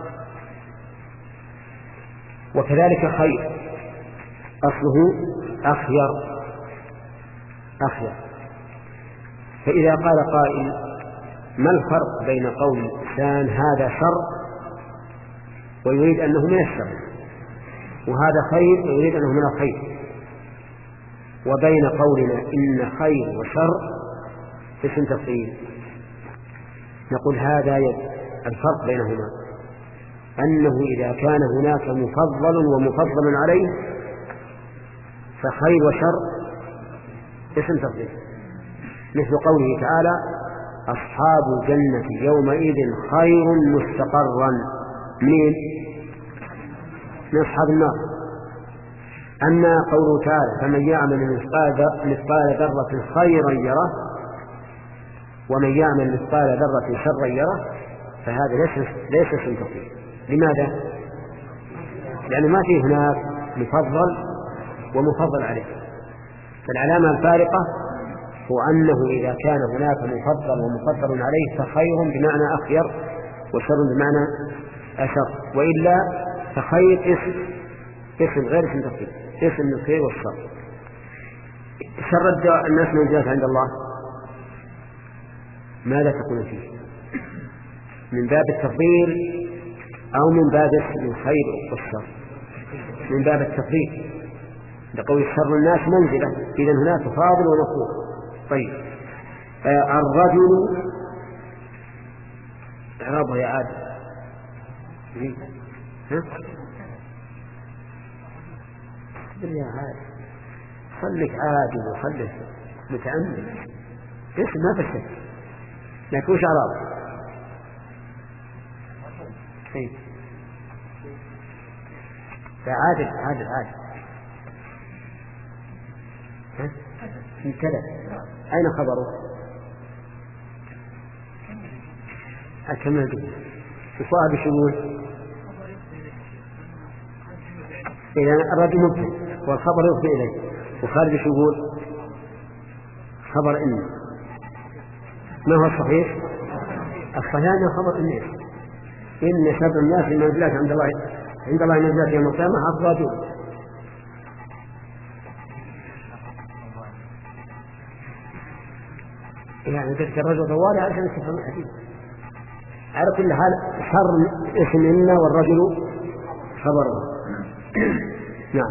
وكذلك خير أصله أخير أخير. فإذا قال قائل: ما الفرق بين قول الإنسان هذا شر ويريد أنه من الشر، وهذا خير ويريد أنه من الخير، وبين قولنا إن خير وشر اسم تفضيل؟ نقول هذا الفرق بينهما أنه إذا كان هناك مفضل ومفضل عليه فخير وشر اسم تفضيل، مثل قوله تعالى أصحاب الجنة يومئذ خير مستقرا من من أصحاب النار. أما قوله تعالى فمن يعمل مثقال ذرة خيرا يره ومن يعمل مثقال ذرة شرا يره فهذا ليس ليس اسم تفضيل. لماذا؟ لأن ما في هناك مفضل ومفضل عليه. فالعلامة الفارقة هو أنه إذا كان هناك مفضل ومفضل عليه فخير بمعنى أخير وشر بمعنى أشر، وإلا فخير اسم اسم غير اسم تفضيل، اسم الخير والشر. شر الناس منزلة عند الله ماذا تقول فيه؟ من باب التفضيل أو من باب الخير والشر؟ من باب التفضيل، لقول شر الناس منزلة، إذن هناك فاضل ومفضول. طيب آه الرجل إعرابه يا عادل ها؟ يا عادل خليك عادل وخليك متأمل اسم ما في شك لكن وش إعرابه؟ طيب يا عادل عادل عادل ها؟ كذا أين خبره؟ أكمل به وصاحب الشمول. إذا الرجل مبتدأ والخبر يفضي إليه، وخارج الشمول خبر إن. ما هو الصحيح؟ الصحيح أنه خبر إن إن شر الناس المنزلات عند الله عند الله منزلات يوم القيامة الرجل. يعني تلك الرجل طوالي عشان تفهم الحديث. على كل حال شر اسم إن والرجل خبره. نعم.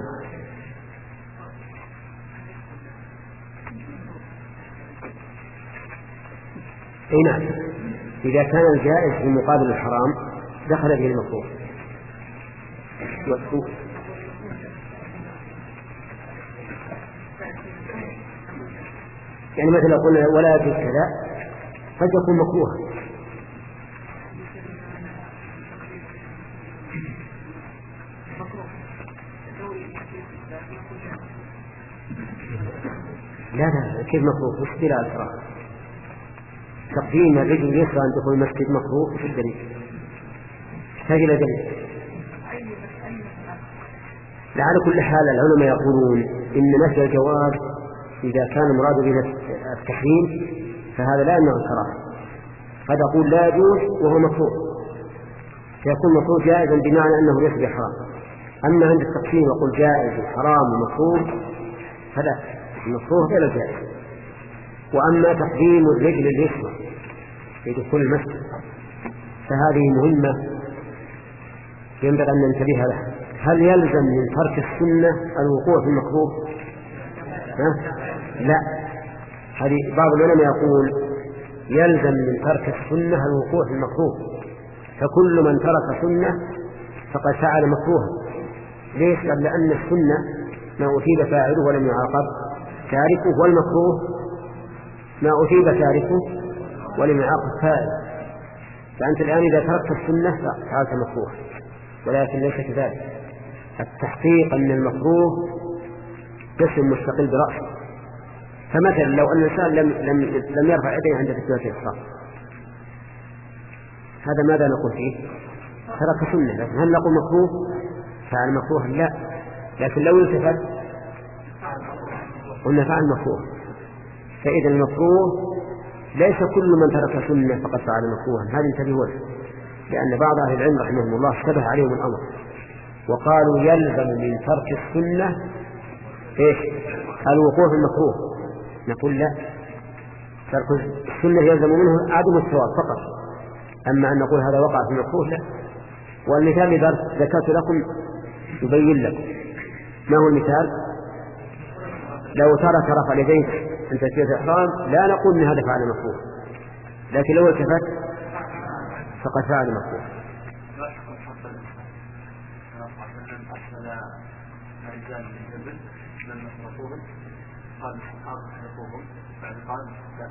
اي نعم، إذا كان الجائز في مقابل الحرام دخل به المكروه. يعني مثلا قلنا ولا يجوز كذا قد يكون مكروها. لا لا كيف مكروه؟ وش دلالة الكراهة؟ تقديم الرجل اليسرى أن دخول المسجد مكروه، وش الدليل؟ يحتاج إلى دليل. على كل حال العلماء يقولون إن نفي الجواز إذا كان مراد به التحريم فهذا لا يمنع الكراهة. قد أقول لا يجوز وهو مكروه، فيكون مكروه جائزا بمعنى أنه ليس بحرام. أما عند التقسيم يقول جائز وحرام ومكروه فلا، المكروه غير الجائز. وأما تقديم الرجل اليسرى في دخول المسجد فهذه مهمة ينبغي أن ننتبه لها. هل يلزم من ترك السنة الوقوع في المكروه؟ لا، هذه بعض العلماء يقول يلزم من ترك السنة الوقوع في المكروه، فكل من ترك سنة فقد فعل مكروها. ليش؟ لأن السنة ما أثيب فاعله ولم يعاقب تاركه، والمكروه ما أثيب تاركه ولم يعاقب فاعله. فأنت الآن إذا تركت السنة فعلت مكروه، ولكن ليس كذلك. التحقيق أن المكروه قسم مستقل برأسه. فمثلا لو أن الإنسان لم, لم, لم يرفع يديه عند تكبيرة الإحرام، هذا ماذا نقول فيه؟ ترك سنة. لكن هل نقول مكروه؟ فعل مكروه؟ لا، لكن لو التفت قلنا فعل مكروه. فإذا المكروه ليس كل من ترك سنة فقد فعل مكروها. هذا انتبهوا له، لأن بعض أهل العلم رحمهم الله اشتبه عليهم الأمر وقالوا يلزم من ترك السنة إيش؟ الوقوع في المكروه. نقول لا، ترك السنة يلزم منه عدم الثواب فقط. أما أن نقول هذا وقع في المكروه لا. والمثال إذا ذكرت لكم يبين لكم. ما هو المثال؟ لو ترك رفع اليدين عند تكبيرة الإحرام لا نقول إن هذا فعل مكروه، لكن لو التفت فقد فعل مكروه. أسفل رجال من جبل لما يحرقوهم قال الصحابة يحرقوهم بعد قال لا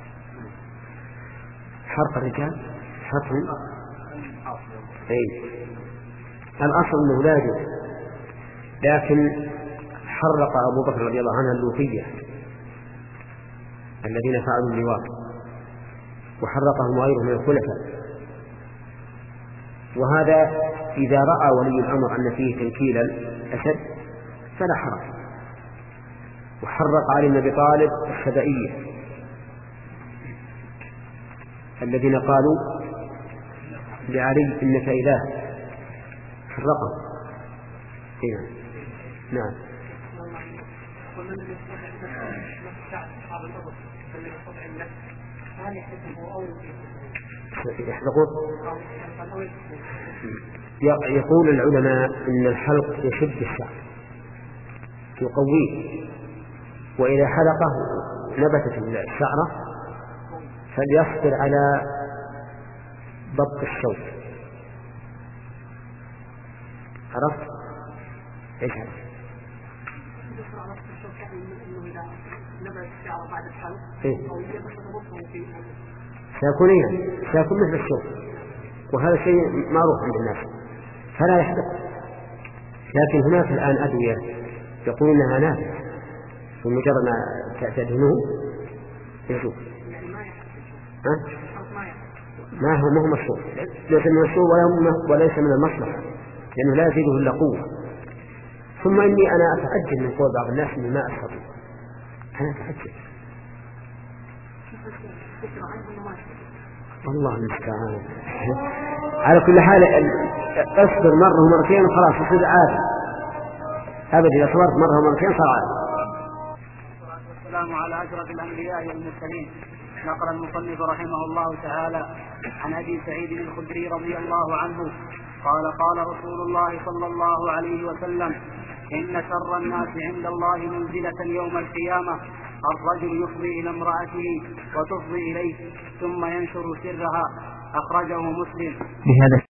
حرق الرجال حرقهم أي الأصل أنه لا يجوز، لكن حرق أبو بكر رضي الله عنه اللوطية الذين فعلوا اللواط، وحرقهم غيره من الخلفاء، وهذا إذا رأى ولي الأمر أن فيه تنكيلا أشد فلا حرج. وحرق علي بن أبي طالب السبائية الذين قالوا لعلي إنك إله، حرقه. نعم. يحلقون؟ يقول العلماء إن الحلق يشد الشعر يقويه، وإذا حلقه نبتت الشعرة فليصبر على ضبط الصوت. عرفت؟ ايش هذا؟ إيه؟ سيكون إيه؟ سيكون مثل الشوك، وهذا شيء معروف عند الناس فلا يحدث. لكن هناك الآن أدوية يقولون أنها نافعة، ومجرد ما تدهنه يشوف. ما هو ما هو مشروع، ليس من المشروع وليس من المصلحة، لأنه لا يزيده إلا قوة. ثم إني أنا أتعجب من قول بعض الناس من ما أستطيع، أنا أتعجب والله المستعان. على كل حال اصبر مرة ومرتين وخلاص يصير عادي، أبدا إذا صبرت مرة ومرتين صار عادي. والسلام على أشرف الأنبياء والمرسلين. نقل المصنف رحمه الله تعالى عن أبي سعيد الخدري رضي الله عنه قال قال رسول الله صلى الله عليه وسلم: إن شر الناس عند الله منزلة يوم القيامة الرجل يفضي إلى امرأته وتفضي إليه ثم ينشر سرها. أخرجه مسلم.